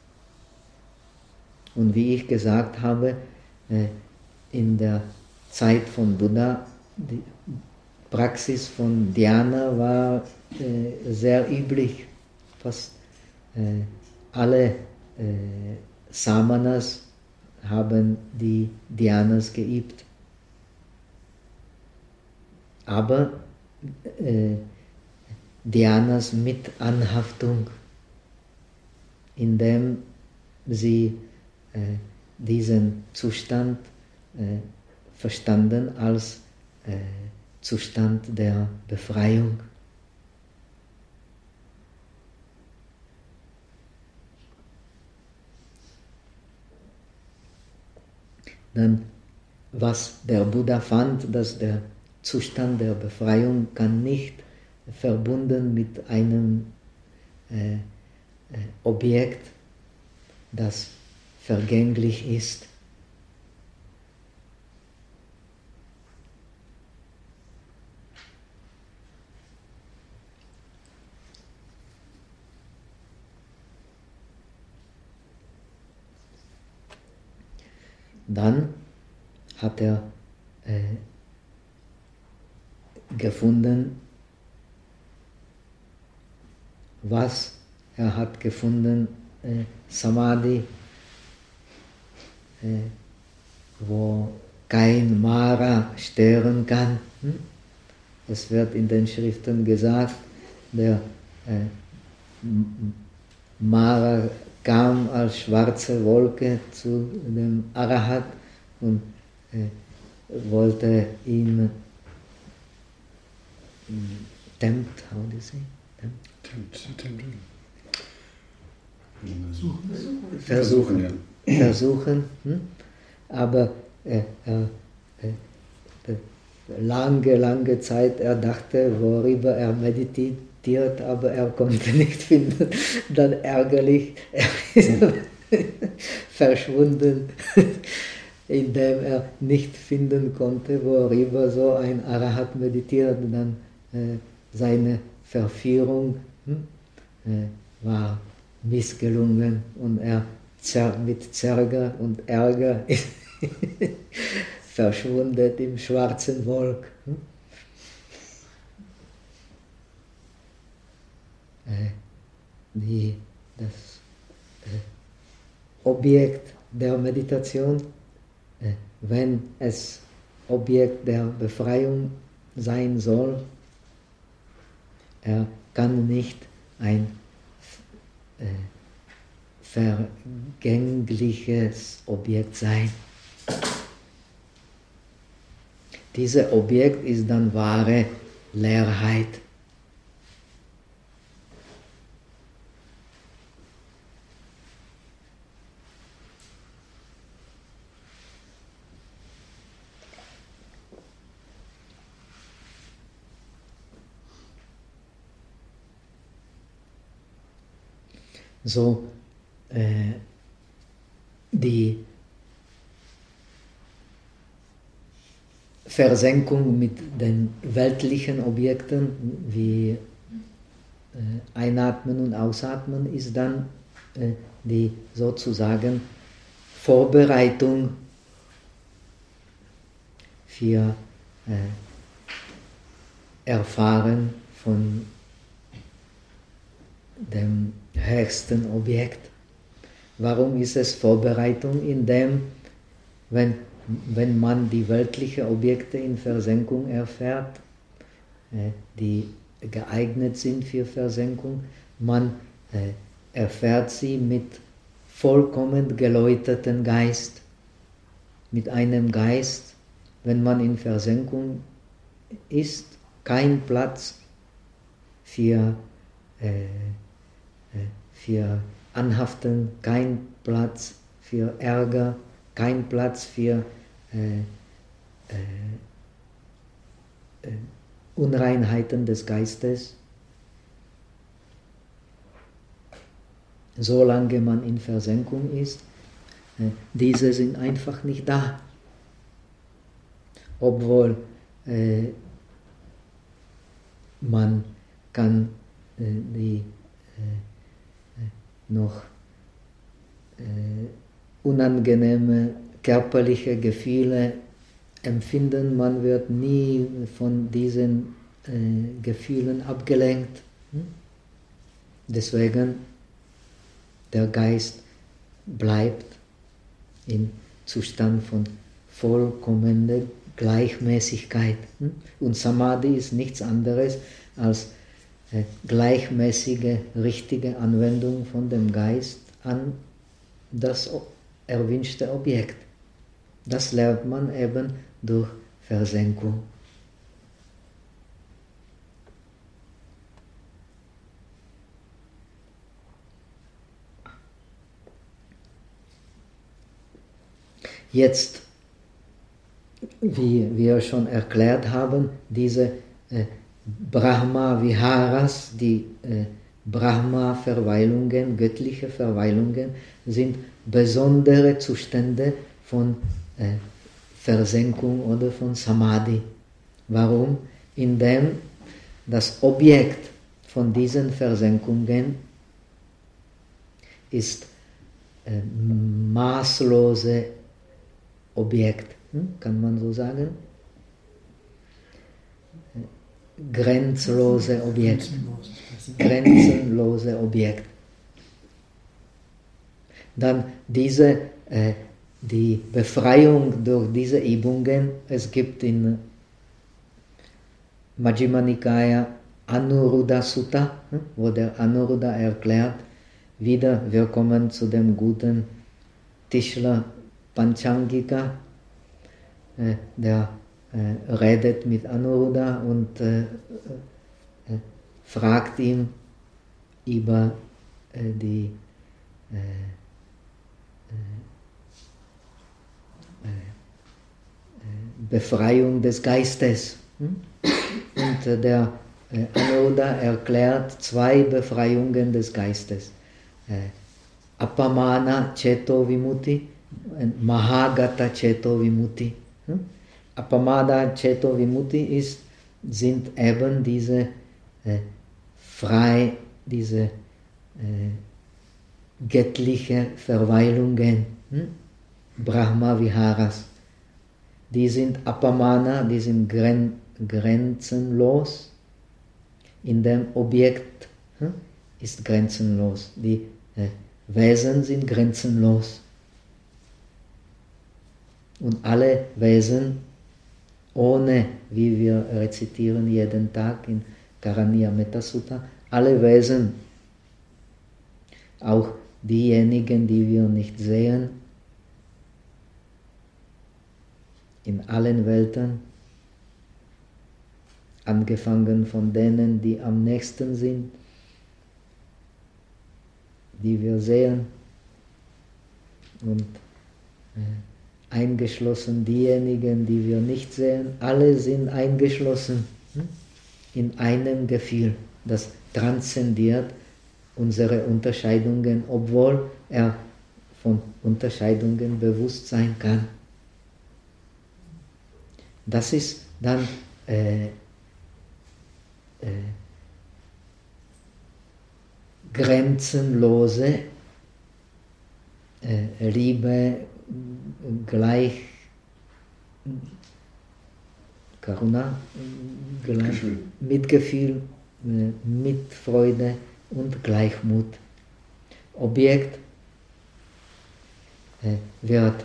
Und wie ich gesagt habe, in der Zeit von Buddha, die Praxis von Dhyana war sehr üblich. Fast alle Samanas haben die Dhyanas geübt. Aber Dhyanas mit Anhaftung, indem sie diesen Zustand verstanden als Zustand der Befreiung. Dann, was der Buddha fand, dass der Zustand der Befreiung kann nicht verbunden mit einem Objekt, das vergänglich ist. Dann hat er gefunden, was er hat gefunden, Samadhi, wo kein Mara stören kann. Es wird in den Schriften gesagt, der Mara kam als schwarze Wolke zu dem Arahat und wollte ihn tempt, how do you say? Versuchen. Aber lange Zeit, er dachte, worüber er meditiert, aber er konnte nicht finden. Dann ärgerlich, er ist verschwunden, indem er nicht finden konnte, worüber so ein Arahat meditiert. Dann seine Verführung war missgelungen und er mit Zärger und Ärger ist verschwunden im schwarzen Wolk. Das Objekt der Meditation, wenn es Objekt der Befreiung sein soll, er kann nicht ein vergängliches Objekt sein. Dieses Objekt ist dann wahre Leerheit. So, die Versenkung mit den weltlichen Objekten wie Einatmen und Ausatmen ist dann die sozusagen Vorbereitung für Erfahren von dem höchsten Objekt. Warum ist es Vorbereitung? Indem, wenn man die weltlichen Objekte in Versenkung erfährt, die geeignet sind für Versenkung, man erfährt sie mit vollkommen geläutertem Geist. Mit einem Geist, wenn man in Versenkung ist, kein Platz für Anhaften, kein Platz für Ärger, kein Platz für Unreinheiten des Geistes. Solange man in Versenkung ist, diese sind einfach nicht da. Obwohl man kann die noch unangenehme körperliche Gefühle empfinden, man wird nie von diesen Gefühlen abgelenkt. Deswegen der Geist bleibt im Zustand von vollkommener Gleichmäßigkeit. Und Samadhi ist nichts anderes als gleichmäßige, richtige Anwendung von dem Geist an das erwünschte Objekt. Das lernt man eben durch Versenkung. Jetzt, wie wir schon erklärt haben, diese Brahma Viharas, die Brahma-Verweilungen, göttliche Verweilungen, sind besondere Zustände von Versenkung oder von Samadhi. Warum? Indem das Objekt von diesen Versenkungen ist maßlose Objekt, kann man so sagen? Grenzlose Objekt. Grenzenlose Objekt. Dann die Befreiung durch diese Übungen, es gibt in Majjhima Nikaya Anuruddha Sutta, wo der Anuruddha erklärt, wieder wir kommen zu dem guten Tischler Panchangika, der redet mit Anuruddha und fragt ihn über die Befreiung des Geistes. Und der Anuruddha erklärt zwei Befreiungen des Geistes. Apamana Cheto Vimutti und Mahagata Cheto Vimutti. Apamana Cheto Vimutti sind eben diese diese göttliche Verweilungen, Brahma Viharas. Die sind Apamana, die sind grenzenlos. In dem Objekt ist grenzenlos. Die Wesen sind grenzenlos. Und alle Wesen, ohne, wie wir rezitieren jeden Tag in Karaniya Metta Sutta, alle Wesen, auch diejenigen, die wir nicht sehen, in allen Welten, angefangen von denen, die am nächsten sind, die wir sehen, und eingeschlossen diejenigen, die wir nicht sehen, alle sind eingeschlossen in einem Gefühl, das transzendiert unsere Unterscheidungen, obwohl er von Unterscheidungen bewusst sein kann. Das ist dann grenzenlose Liebe, gleich Karuna, Mitgefühl, Mitfreude und Gleichmut. Objekt wird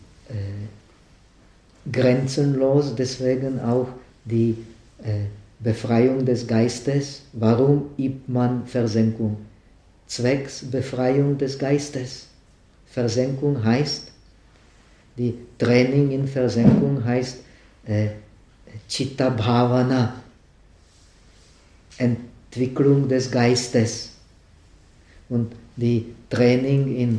grenzenlos, deswegen auch die Befreiung des Geistes. Warum übt man Versenkung? Zwecks Befreiung des Geistes. Versenkung heißt, die Training in Versenkung heißt Chitta Bhavana, Entwicklung des Geistes. Und die Training in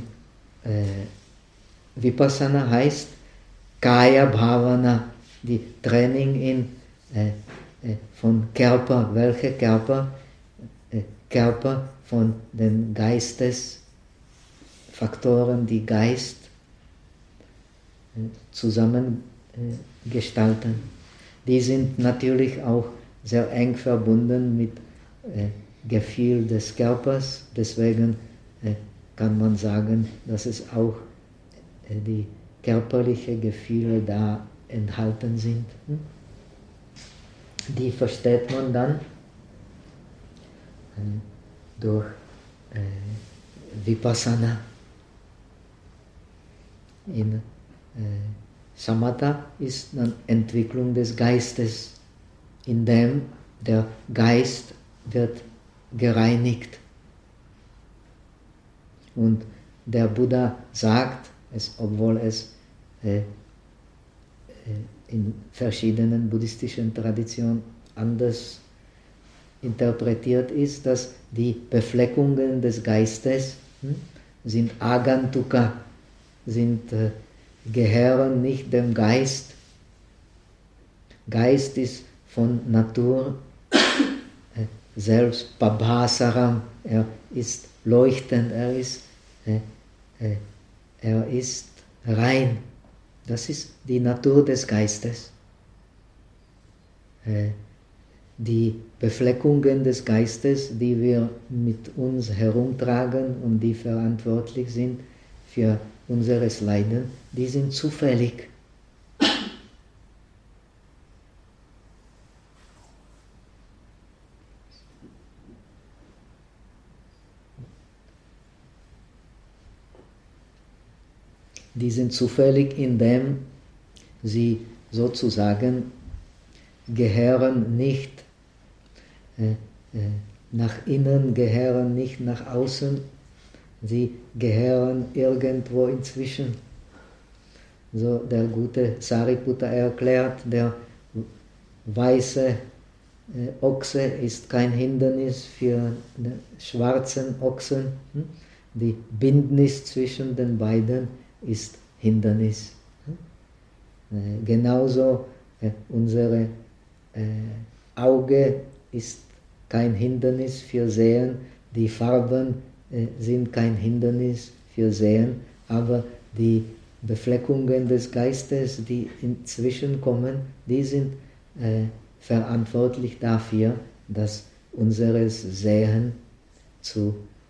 Vipassana heißt Kaya Bhavana, die Training in von Körper. Welcher Körper? Körper von den Geistesfaktoren, die Geist zusammen gestalten. Die sind natürlich auch sehr eng verbunden mit Gefühl des Körpers, deswegen kann man sagen, dass es auch die körperlichen Gefühle da enthalten sind. Die versteht man dann durch Vipassana. In Samatha ist dann Entwicklung des Geistes, indem der Geist wird gereinigt. Und der Buddha sagt, obwohl es in verschiedenen buddhistischen Traditionen anders interpretiert ist, dass die Befleckungen des Geistes sind Agantuka, gehören nicht dem Geist. Geist ist von Natur selbst Pabhasaram, er ist leuchtend, er ist rein. Das ist die Natur des Geistes. Die Befleckungen des Geistes, die wir mit uns herumtragen und die verantwortlich sind für unseres Leiden, die sind zufällig. Die sind zufällig, indem sie sozusagen gehören nicht nach innen, gehören nicht nach außen, sie gehören irgendwo inzwischen. So der gute Sariputta erklärt, der weiße Ochse ist kein Hindernis für den schwarzen Ochsen. Die Bindnis zwischen den beiden ist Hindernis. Genauso unsere Auge ist kein Hindernis für Sehen, die Farben sind kein Hindernis für Sehen, aber die Befleckungen des Geistes, die inzwischen kommen, die sind verantwortlich dafür, dass unseres Sehen zu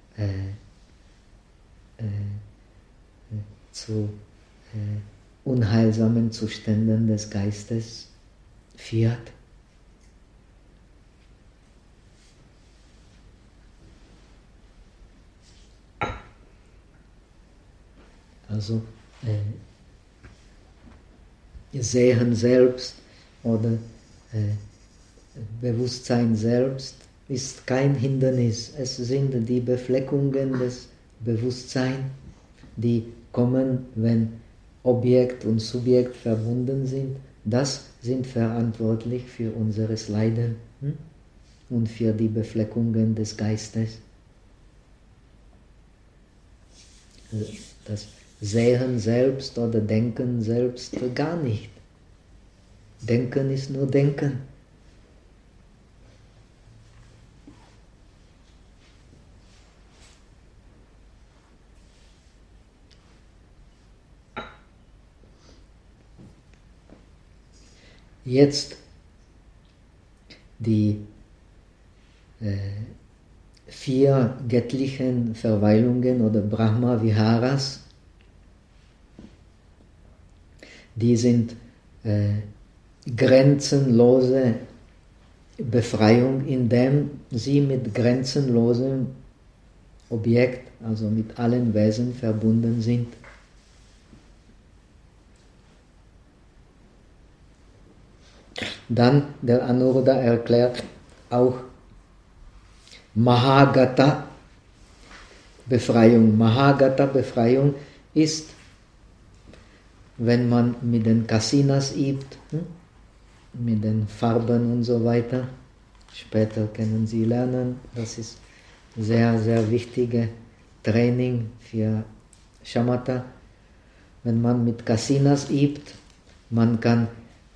unheilsamen Zuständen des Geistes führt. Also Sehen selbst oder Bewusstsein selbst ist kein Hindernis. Es sind die Befleckungen des Bewusstseins, die kommen, wenn Objekt und Subjekt verbunden sind. Das sind verantwortlich für unseres Leiden und für die Befleckungen des Geistes. Das Sehen selbst oder Denken selbst gar nicht. Denken ist nur Denken. Jetzt die 4 göttlichen Verweilungen oder Brahma-Viharas, die sind grenzenlose Befreiung, indem sie mit grenzenlosem Objekt, also mit allen Wesen verbunden sind. Dann der Anuruddha erklärt auch Mahagata Befreiung. Mahagata Befreiung ist, wenn man mit den Kasinas übt, mit den Farben und so weiter. Später können Sie lernen, das ist sehr, sehr wichtige Training für Shamatha. Wenn man mit Kasinas übt, man kann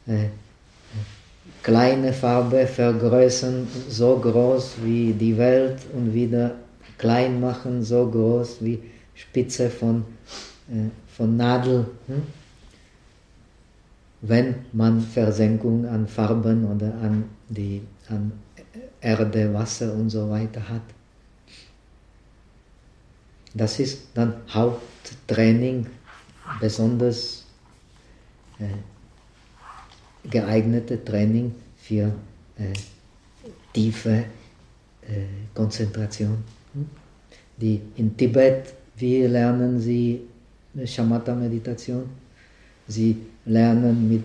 kleine Farbe vergrößern, so groß wie die Welt und wieder klein machen, so groß wie Spitze von Nadel. Wenn man Versenkung an Farben oder an Erde, Wasser und so weiter hat. Das ist dann Haupttraining, besonders geeignete Training für tiefe Konzentration. In Tibet, wie lernen Sie Shamatha-Meditation? Sie lernen mit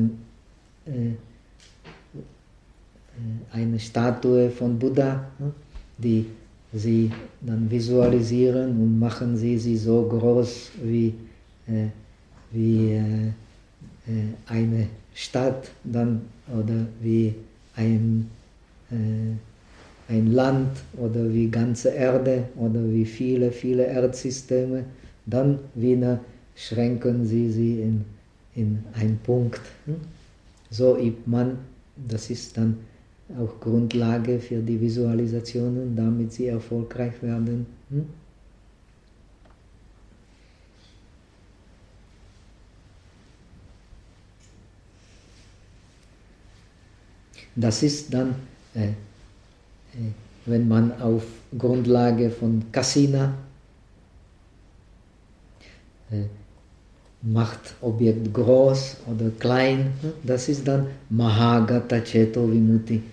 einer Statue von Buddha, die Sie dann visualisieren und machen Sie so groß wie eine Stadt dann, oder wie ein Land oder wie ganze Erde oder wie viele, viele Erdsysteme, dann wieder schränken Sie in einen Punkt. So übt man, das ist dann auch Grundlage für die Visualisationen, damit sie erfolgreich werden. Das ist dann, wenn man auf Grundlage von Kasina macht Objekt groß oder klein, das ist dann Mahagata Cheto Vimutti,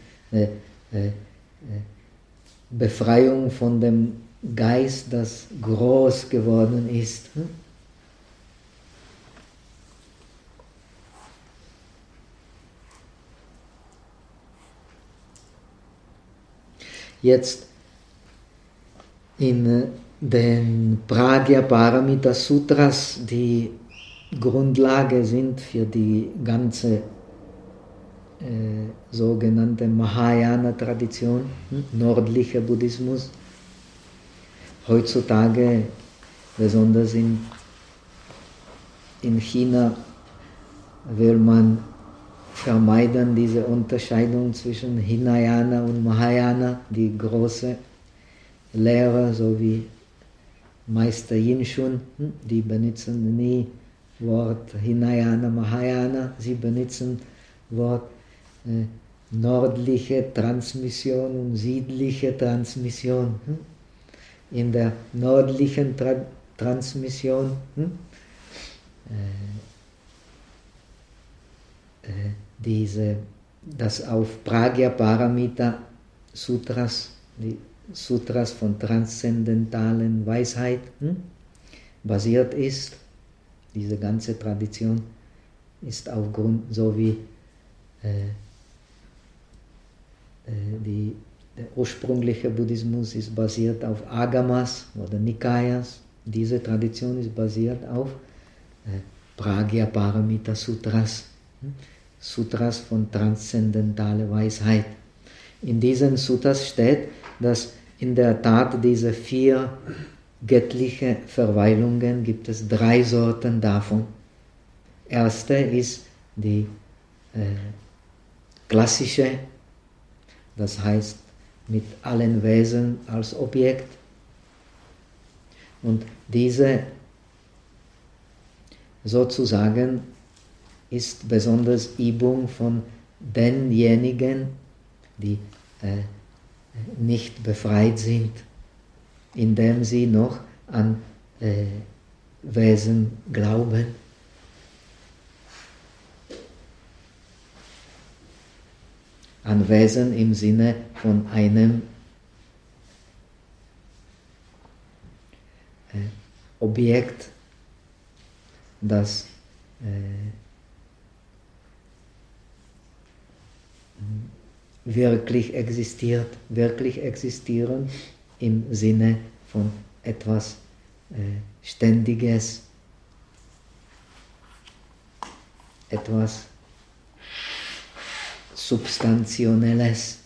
Befreiung von dem Geist, das groß geworden ist. Jetzt in den Pragya Paramita Sutras, die Grundlage sind für die ganze sogenannte Mahayana-Tradition, nördlicher Buddhismus. Heutzutage, besonders in China, will man vermeiden diese Unterscheidung zwischen Hinayana und Mahayana, die große Lehrer, so wie Meister Yin Shun, die benutzen nie Wort Hinayana, Mahayana, sie benutzen Wort nördliche Transmission und südliche Transmission. In der nördlichen Transmission das auf Pragya Paramita Sutras, die Sutras von transzendentalen Weisheit basiert ist. Diese ganze Tradition ist aufgrund, so wie der ursprüngliche Buddhismus ist basiert auf Agamas oder Nikayas. Diese Tradition ist basiert auf Pragya Paramita Sutras. Sutras von transzendentaler Weisheit. In diesen Sutras steht, dass in der Tat diese 4 göttliche Verweilungen gibt es 3 Sorten davon. Erste ist die klassische, das heißt mit allen Wesen als Objekt. Und diese sozusagen ist besonders Übung von denjenigen, die nicht befreit sind, indem sie noch an Wesen glauben. An Wesen im Sinne von einem Objekt, das wirklich existieren im Sinne von etwas Ständiges, etwas Substantionelles.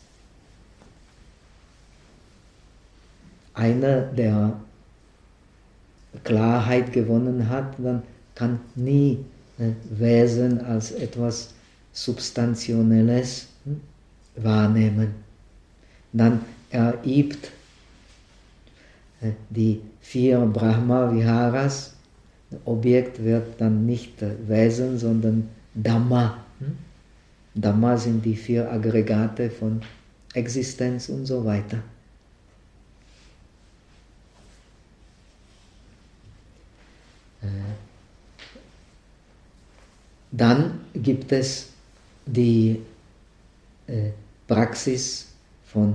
Einer, der Klarheit gewonnen hat, dann kann nie Wesen als etwas Substantionelles wahrnehmen. Dann er übt die 4 Brahma-Viharas. Objekt wird dann nicht Wesen, sondern Dhamma. Dhamma sind die 4 Aggregate von Existenz und so weiter. Dann gibt es die Praxis von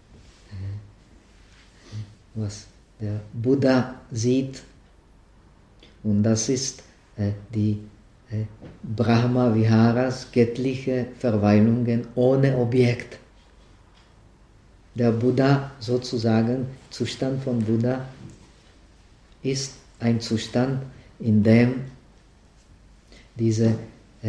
was der Buddha sieht, und das ist die Brahma-Viharas, göttliche Verweilungen ohne Objekt. Der Buddha, sozusagen, Zustand von Buddha, ist ein Zustand, in dem diese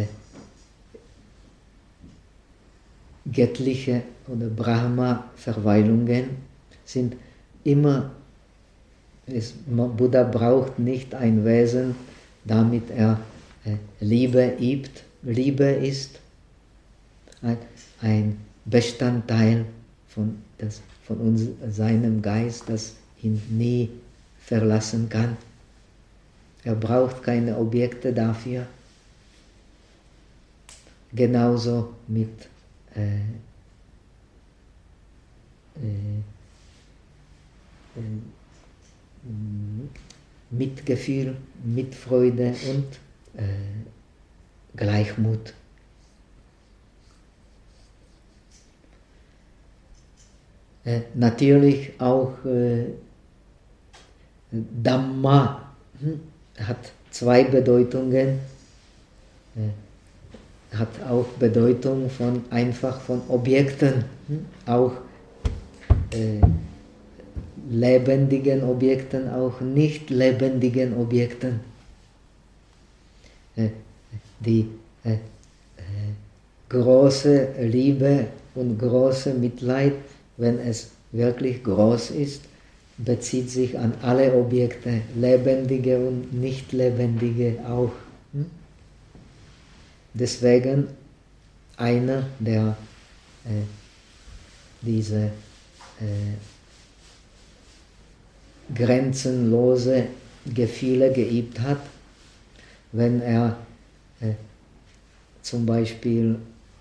göttliche oder Brahma-Verweilungen sind immer, Buddha braucht nicht ein Wesen, damit er Liebe übt. Liebe ist ein Bestandteil von seinem Geist, das ihn nie verlassen kann. Er braucht keine Objekte dafür. Genauso mit Mitgefühl, Mitfreude und Gleichmut. Natürlich auch Dhamma hat zwei Bedeutungen, hat auch Bedeutung von einfach von Objekten, auch lebendigen Objekten, auch nicht lebendigen Objekten. Die große Liebe und große Mitleid, wenn es wirklich groß ist, bezieht sich an alle Objekte, lebendige und nicht lebendige auch. Deswegen einer, der diese grenzenlose Gefühle geübt hat, wenn er zum Beispiel,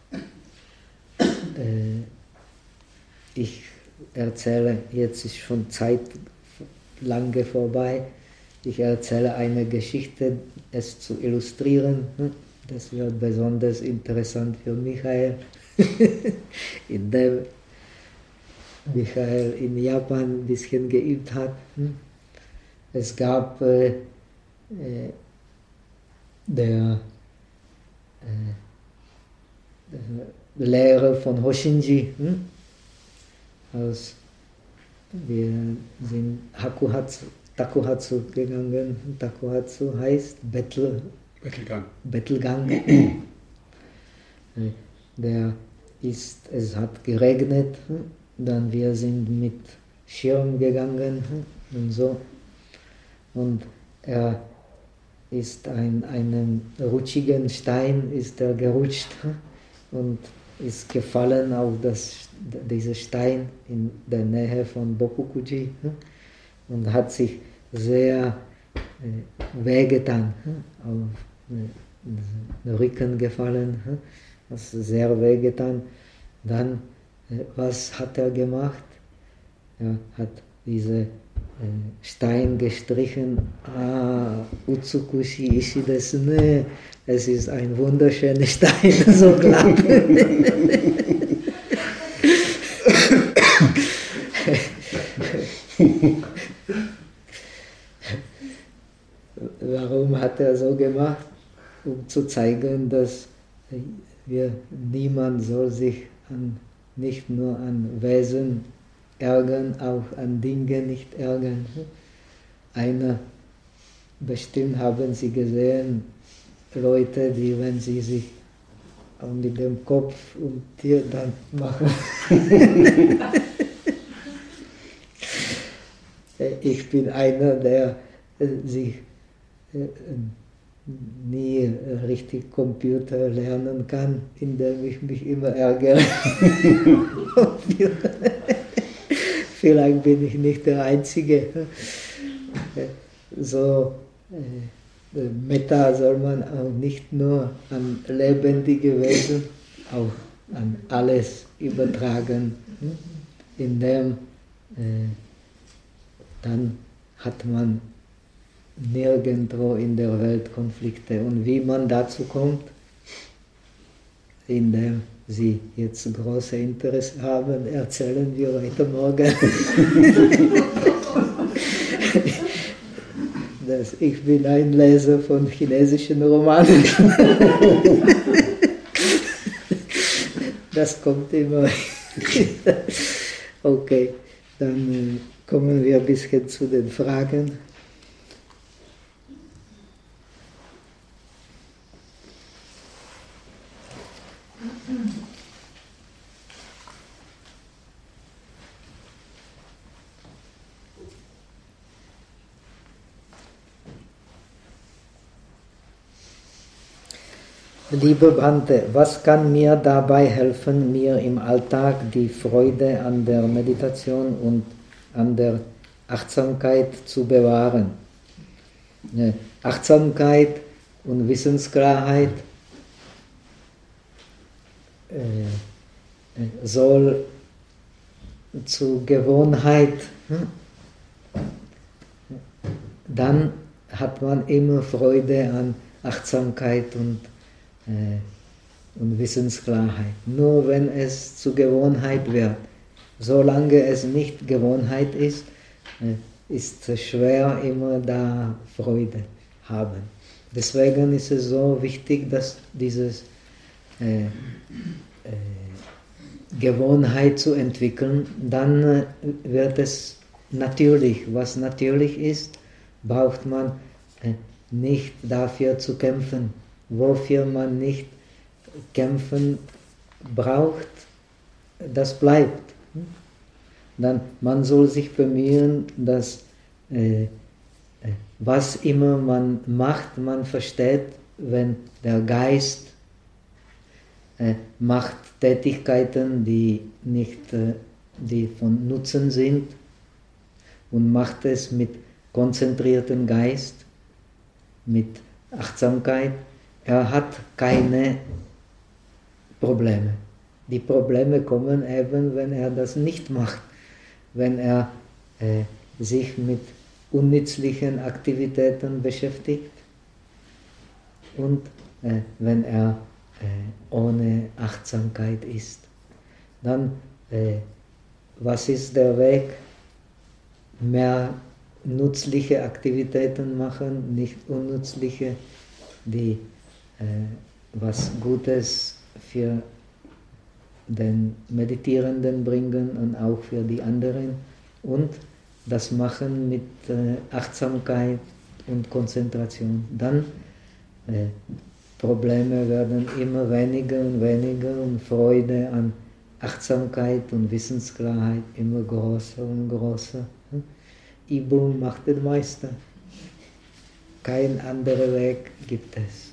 ich erzähle, jetzt ist schon Zeit lange vorbei, ich erzähle eine Geschichte, es zu illustrieren. Das wird besonders interessant für Michael, indem Michael in Japan ein bisschen geübt hat. Es gab der Lehrer von Hoshinji, wir sind Takuhatsu gegangen. Takuhatsu heißt Bettelgang. Es hat geregnet, dann wir sind mit Schirm gegangen und so. Und er ist einem rutschigen Stein ist er gerutscht und ist gefallen auf dieser Stein in der Nähe von Bokukuji und hat sich sehr wehgetan, auf den Rücken gefallen, hat sehr wehgetan. Dann, was hat er gemacht? Er hat diese Stein gestrichen. Utsukushi ishi desu ne. Es ist ein wunderschöner Stein, so glatt. Warum hat er so gemacht? Um zu zeigen, dass niemand soll sich nicht nur an Wesen ärgern, auch an Dinge nicht ärgern. Bestimmt haben Sie gesehen, Leute, die, wenn sie sich mit dem Kopf und Tier dann machen. Ich bin einer, der sich nie richtig Computer lernen kann, indem ich mich immer ärgere. Vielleicht bin ich nicht der Einzige. So Metta soll man auch nicht nur an lebendige Wesen, auch an alles übertragen, indem dann hat man nirgendwo in der Welt Konflikte. Und wie man dazu kommt, indem Sie jetzt große Interesse haben, erzählen wir weiter morgen. Ich bin ein Leser von chinesischen Romanen. Das kommt immer. Okay, dann kommen wir ein bisschen zu den Fragen. Liebe Bhante, was kann mir dabei helfen, mir im Alltag die Freude an der Meditation und an der Achtsamkeit zu bewahren? Achtsamkeit und Wissensklarheit soll zur Gewohnheit, dann hat man immer Freude an Achtsamkeit und Wissensklarheit. Nur wenn es zur Gewohnheit wird, solange es nicht Gewohnheit ist, ist es schwer, immer da Freude haben. Deswegen ist es so wichtig, dass dieses Gewohnheit zu entwickeln, dann wird es natürlich. Was natürlich ist, braucht man nicht dafür zu kämpfen. Wofür man nicht kämpfen braucht, das bleibt. Dann man soll sich bemühen, dass was immer man macht, man versteht, wenn der Geist macht Tätigkeiten, die nicht die von Nutzen sind, und macht es mit konzentriertem Geist, mit Achtsamkeit. Er hat keine Probleme. Die Probleme kommen eben, wenn er das nicht macht, wenn er sich mit unnützlichen Aktivitäten beschäftigt und wenn er ohne Achtsamkeit ist. Dann, was ist der Weg? Mehr nützliche Aktivitäten machen, nicht unnützliche, die was Gutes für den Meditierenden bringen und auch für die anderen, und das machen mit Achtsamkeit und Konzentration. Dann Probleme werden immer weniger und weniger und Freude an Achtsamkeit und Wissensklarheit immer größer und größer. Übung macht den Meister. Kein anderer Weg gibt es.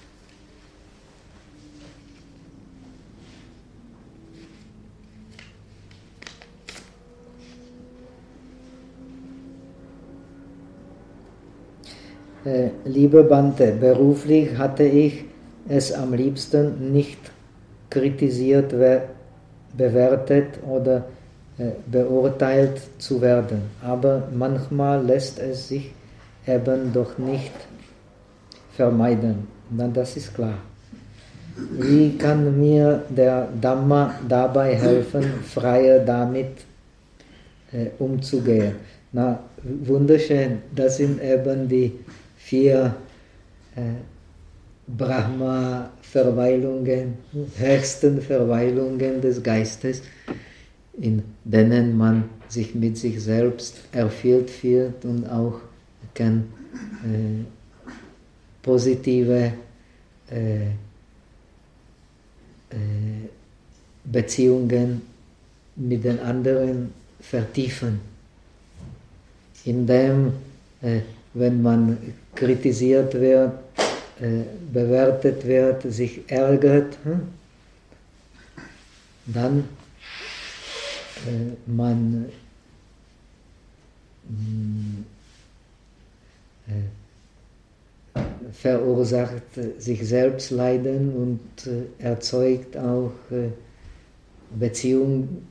Liebe Bhante, beruflich hatte ich es am liebsten nicht kritisiert, bewertet oder beurteilt zu werden. Aber manchmal lässt es sich eben doch nicht vermeiden. Das ist klar. Wie kann mir der Dhamma dabei helfen, freier damit umzugehen? Na, wunderschön, das sind eben die 4 Brahma-Verweilungen, höchsten Verweilungen des Geistes, in denen man sich mit sich selbst erfüllt fühlt und auch kann positive Beziehungen mit den anderen vertiefen, indem, wenn man kritisiert wird, bewertet wird, sich ärgert, dann man verursacht sich selbst Leiden und erzeugt auch Beziehungen,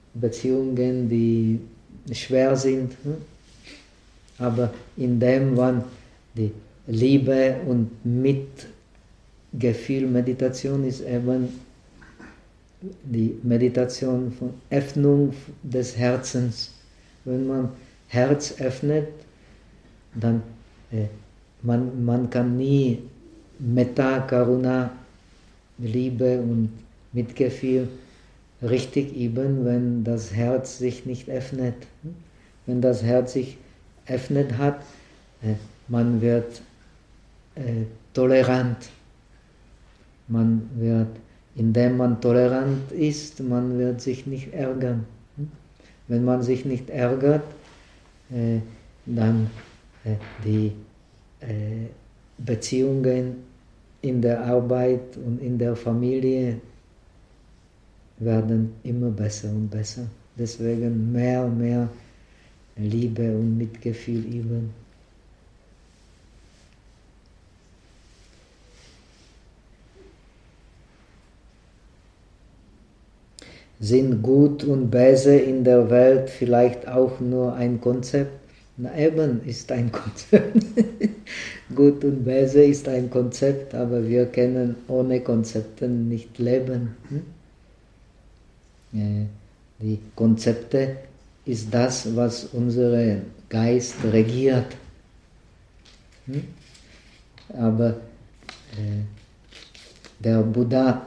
die schwer sind. Aber indem man die Liebe und Mitgefühl, Meditation ist eben die Meditation von Öffnung des Herzens. Wenn man Herz öffnet, dann man kann nie Metta, Karuna, Liebe und Mitgefühl richtig üben, wenn das Herz sich nicht öffnet. Wenn das Herz sich öffnet hat, man wird tolerant. Man wird, indem man tolerant ist, man wird sich nicht ärgern. Wenn man sich nicht ärgert, dann die Beziehungen in der Arbeit und in der Familie werden immer besser und besser. Deswegen mehr und mehr Liebe und Mitgefühl üben. Sind Gut und Böse in der Welt vielleicht auch nur ein Konzept? Na eben, ist ein Konzept. Gut und Böse ist ein Konzept, aber wir können ohne Konzepte nicht leben. Die Konzepte ist das, was unseren Geist regiert. Aber der Buddha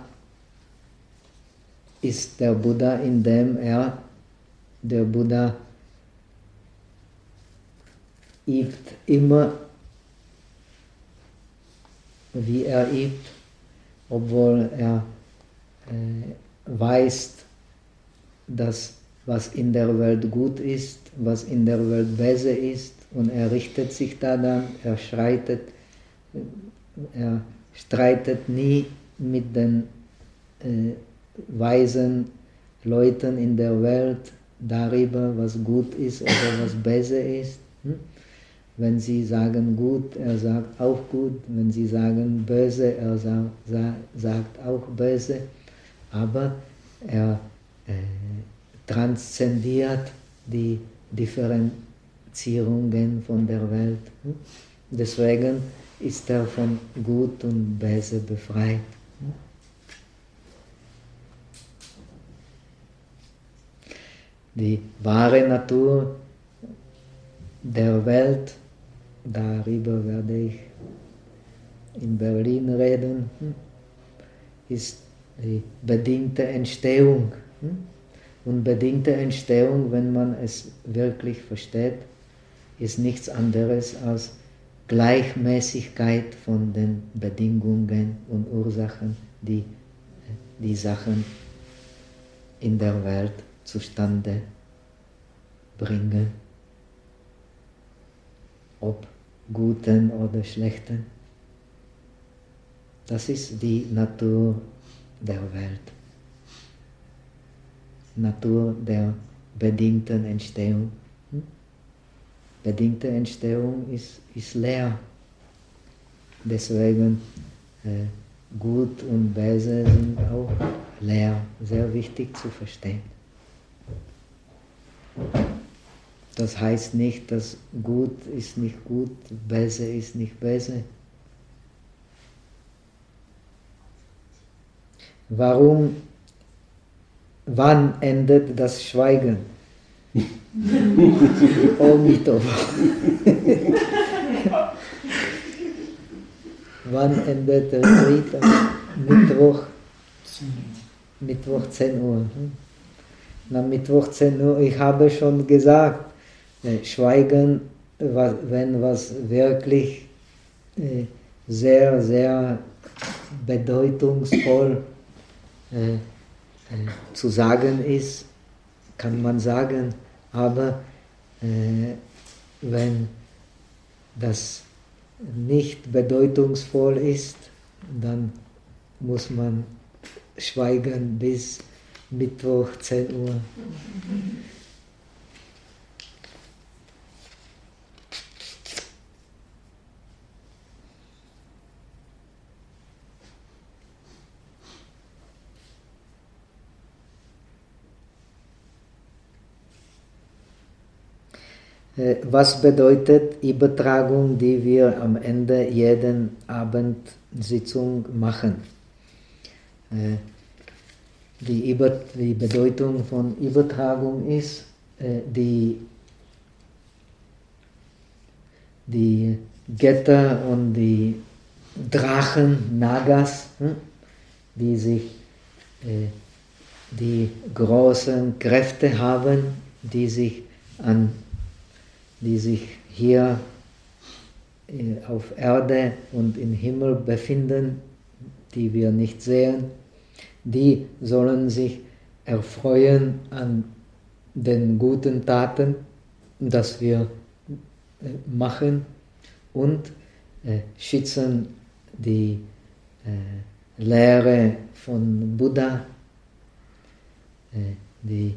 ist der Buddha, indem der Buddha übt immer, wie er übt, obwohl er weiß, dass was in der Welt gut ist, was in der Welt böse ist, und er richtet sich daran, er streitet nie mit den weisen Leuten in der Welt darüber, was gut ist oder was böse ist. Wenn sie sagen gut, er sagt auch gut. Wenn sie sagen böse, er sagt auch böse. Aber er transzendiert die Differenzierungen von der Welt. Deswegen ist er von Gut und Böse befreit. Die wahre Natur der Welt, darüber werde ich in Berlin reden, ist die bedingte Entstehung. Und bedingte Entstehung, wenn man es wirklich versteht, ist nichts anderes als Gleichmäßigkeit von den Bedingungen und Ursachen, die die Sachen in der Welt zustande bringen, ob guten oder schlechten. Das ist die Natur der Welt. Natur der bedingten Entstehung. Bedingte Entstehung ist leer. Deswegen Gut und Böse sind auch leer. Sehr wichtig zu verstehen. Das heißt nicht, dass gut ist nicht gut, böse ist nicht böse. Wann endet das Schweigen? Wann endet der Krieg? Mittwoch 10 Uhr. Na, Mittwoch 10 Uhr, ich habe schon gesagt, Schweigen, wenn was wirklich sehr, sehr bedeutungsvoll zu sagen ist, kann man sagen, aber wenn das nicht bedeutungsvoll ist, dann muss man schweigen bis Mittwoch 10 Uhr. Was bedeutet Übertragung, die wir am Ende jeder Abendsitzung machen? Die Bedeutung von Übertragung ist, die Götter und die Drachen, Nagas, die großen Kräfte haben, die sich hier auf Erde und im Himmel befinden, die wir nicht sehen, die sollen sich erfreuen an den guten Taten, das wir machen, und schützen die Lehre von Buddha, die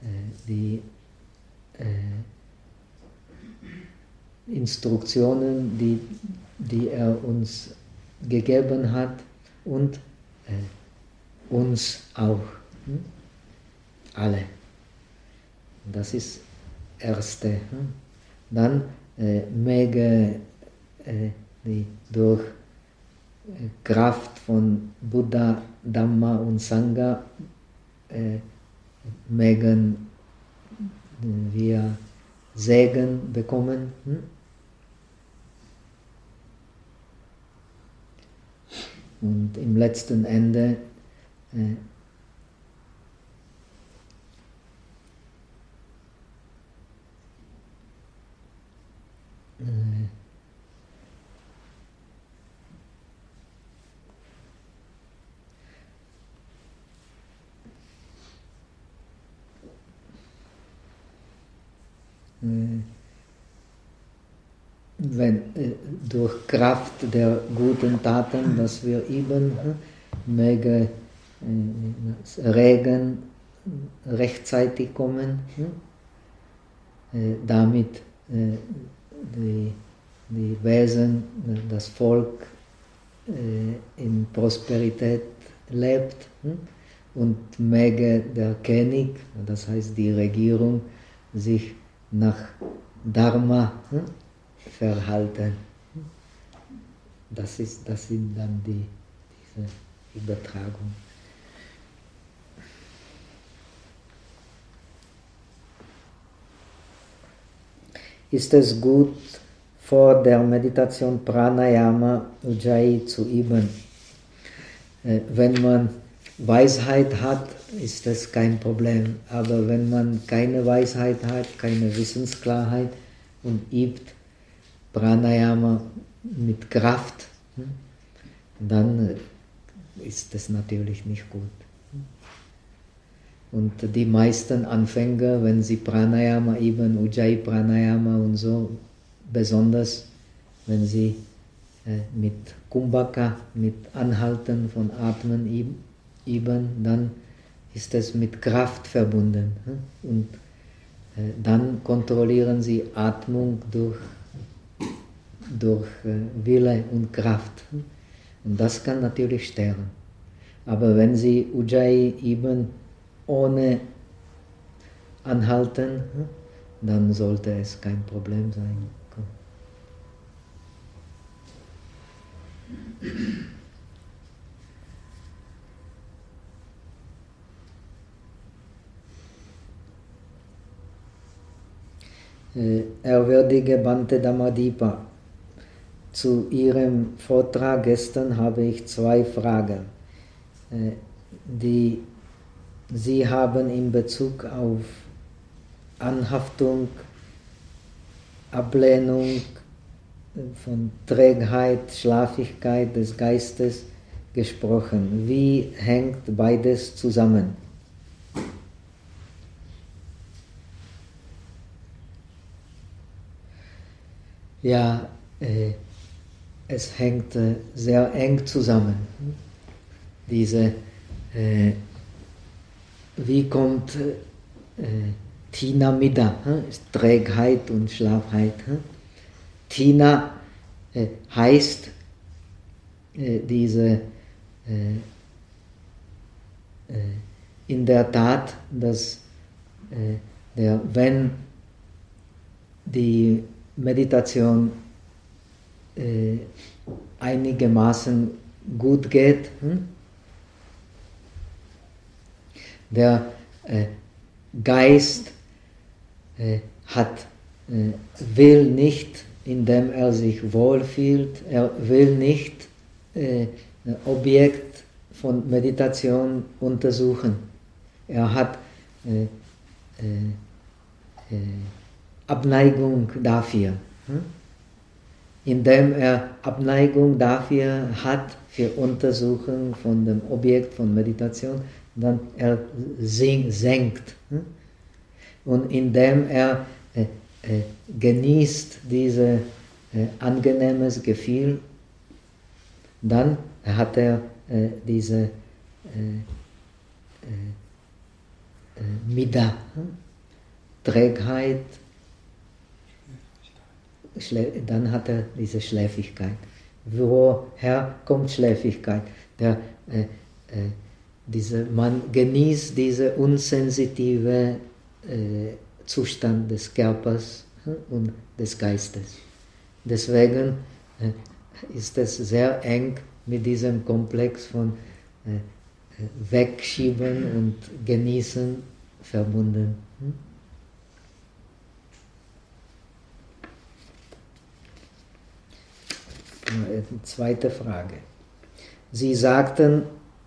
Instruktionen, die er uns gegeben hat und uns auch, alle. Das ist das Erste. Dann möge durch Kraft von Buddha, Dhamma und Sangha mögen wir Segen bekommen. Und im letzten Ende wenn durch Kraft der guten Taten, dass wir üben, möge Regen rechtzeitig kommen, damit die Wesen, das Volk in Prosperität lebt und möge der König, das heißt die Regierung, sich nach Dharma verhalten. Das sind dann diese Übertragung. Ist es gut, vor der Meditation Pranayama Ujjayi zu üben? Wenn man Weisheit hat, ist das kein Problem. Aber wenn man keine Weisheit hat, keine Wissensklarheit und übt Pranayama mit Kraft, dann ist das natürlich nicht gut. Und die meisten Anfänger, wenn sie Pranayama üben, Ujjayi Pranayama und so, besonders wenn sie mit Kumbhaka, mit Anhalten von Atmen üben, dann ist es mit Kraft verbunden. Und dann kontrollieren sie Atmung durch Wille und Kraft. Und das kann natürlich stören. Aber wenn sie Ujjayi üben ohne Anhalten, dann sollte es kein Problem sein. Ehrwürdige Bhante Dhammadipa, zu Ihrem Vortrag gestern habe ich 2 Fragen. Sie haben in Bezug auf Anhaftung, Ablehnung von Trägheit, Schlafigkeit des Geistes gesprochen. Wie hängt beides zusammen? Ja, es hängt sehr eng zusammen. Wie kommt Tina Mida, Trägheit und Schlafheit. Tina heißt in der Tat, dass wenn die Meditation einigermaßen gut geht, der Geist will nicht, indem er sich wohlfühlt, er will nicht Objekt von Meditation untersuchen. Er hat Abneigung dafür. Indem er Abneigung dafür hat, für Untersuchung von dem Objekt von Meditation, dann er senkt. Und indem er genießt dieses angenehmes Gefühl, dann hat er diese Mida, Trägheit, dann hat er diese Schläfrigkeit. Woher kommt Schläfrigkeit? Man genießt diesen unsensitiven Zustand des Körpers und des Geistes. Deswegen ist es sehr eng mit diesem Komplex von Wegschieben und Genießen verbunden. Eine zweite Frage. Sie sagten,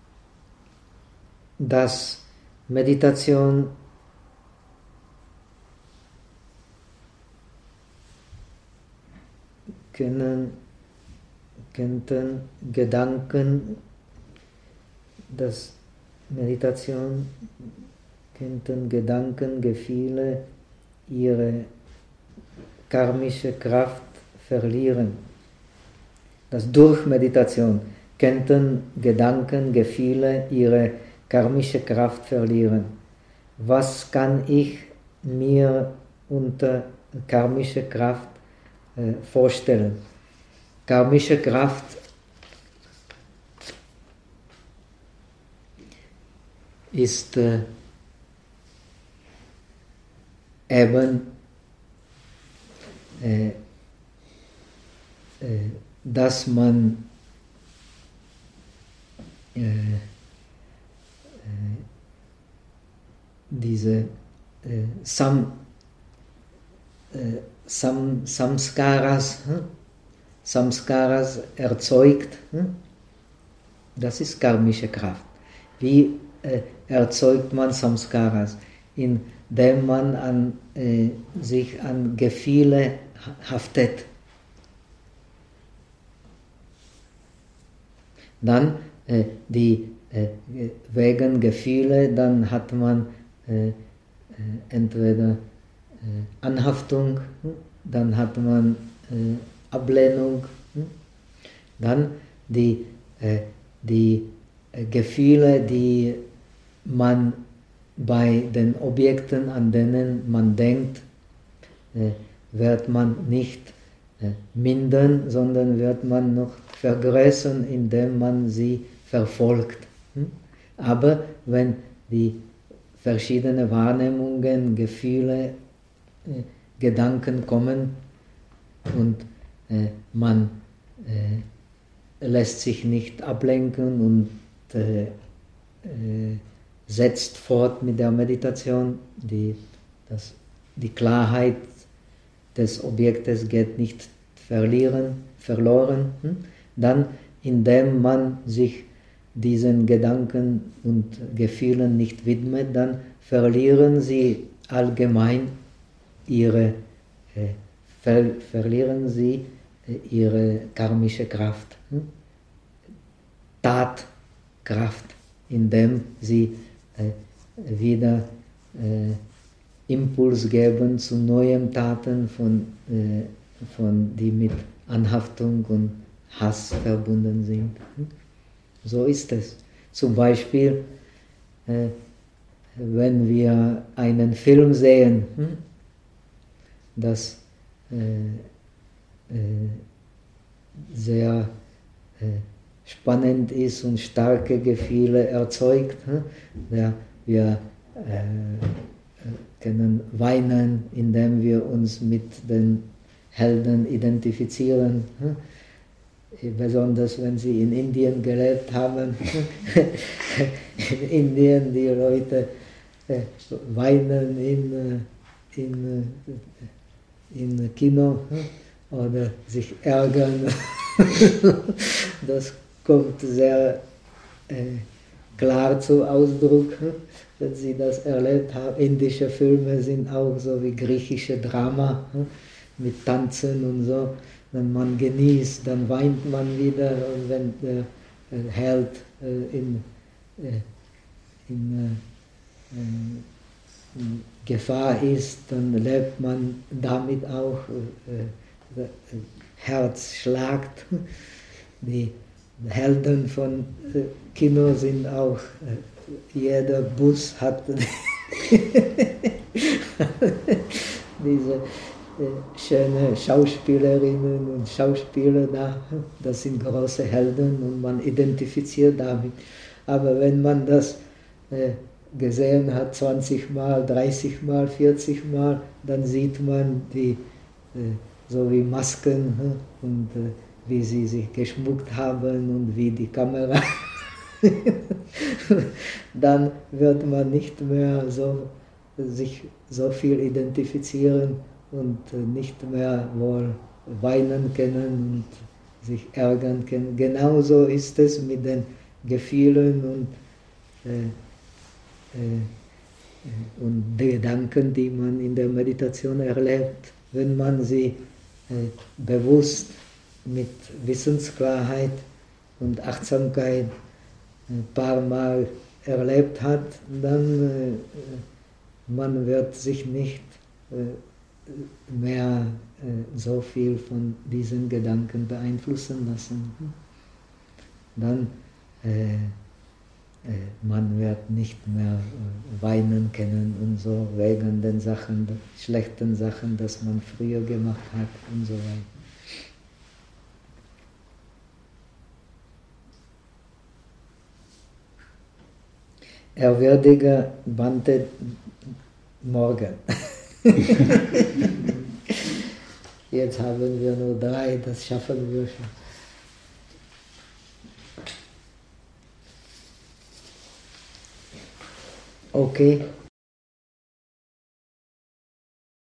dass Meditation könnten Gedanken, Gefühle ihre karmische Kraft verlieren. Dass durch Meditation könnten Gedanken, Gefühle ihre karmische Kraft verlieren. Was kann ich mir unter karmische Kraft vorstellen? Karmische Kraft ist eben dass man diese Samskaras erzeugt. Das ist karmische Kraft. Wie erzeugt man Samskaras? Indem man sich an Gefühle haftet. Dann wegen Gefühle, dann hat man entweder Anhaftung, dann hat man Ablehnung, dann die Gefühle, die man bei den Objekten, an denen man denkt, wird man nicht mindern, sondern wird man noch vergrößern, indem man sie verfolgt. Aber wenn die verschiedenen Wahrnehmungen, Gefühle, Gedanken kommen und man lässt sich nicht ablenken und setzt fort mit der Meditation, die Klarheit des Objektes geht nicht verloren, dann indem man sich diesen Gedanken und Gefühlen nicht widmet, dann verlieren sie allgemein ihre karmische Kraft, Tatkraft, indem sie wieder Impuls geben zu neuen Taten, die mit Anhaftung und Hass verbunden sind. So ist es. Zum Beispiel, wenn wir einen Film sehen, das sehr spannend ist und starke Gefühle erzeugt, wir können weinen, indem wir uns mit den Helden identifizieren. Besonders wenn sie in Indien gelebt haben. In Indien die Leute weinen in Kino oder sich ärgern. Das kommt sehr klar zum Ausdruck, wenn Sie das erlebt haben. Indische Filme sind auch so wie griechische Drama mit Tanzen und so. Wenn man genießt, dann weint man wieder, und wenn der Held in Gefahr ist, dann lebt man damit auch, Herz schlagt. Die Helden von Kino sind auch, jeder Bus hat diese schöne Schauspielerinnen und Schauspieler da, das sind große Helden und man identifiziert damit. Aber wenn man das gesehen hat 20 Mal, 30 Mal, 40 Mal, dann sieht man die, so wie Masken und wie sie sich geschmückt haben und wie die Kamera. Dann wird man nicht mehr sich so viel identifizieren und nicht mehr wohl weinen können und sich ärgern können. Genauso ist es mit den Gefühlen und Gedanken, die man in der Meditation erlebt. Wenn man sie bewusst mit Wissensklarheit und Achtsamkeit ein paar Mal erlebt hat, dann man wird sich nicht mehr so viel von diesen Gedanken beeinflussen lassen. Dann man wird nicht mehr weinen können und so wegen den Sachen, schlechten Sachen, das man früher gemacht hat und so weiter. Ehrwürdiger Bhante Morgan. Jetzt haben wir nur 3, das schaffen wir schon. Okay.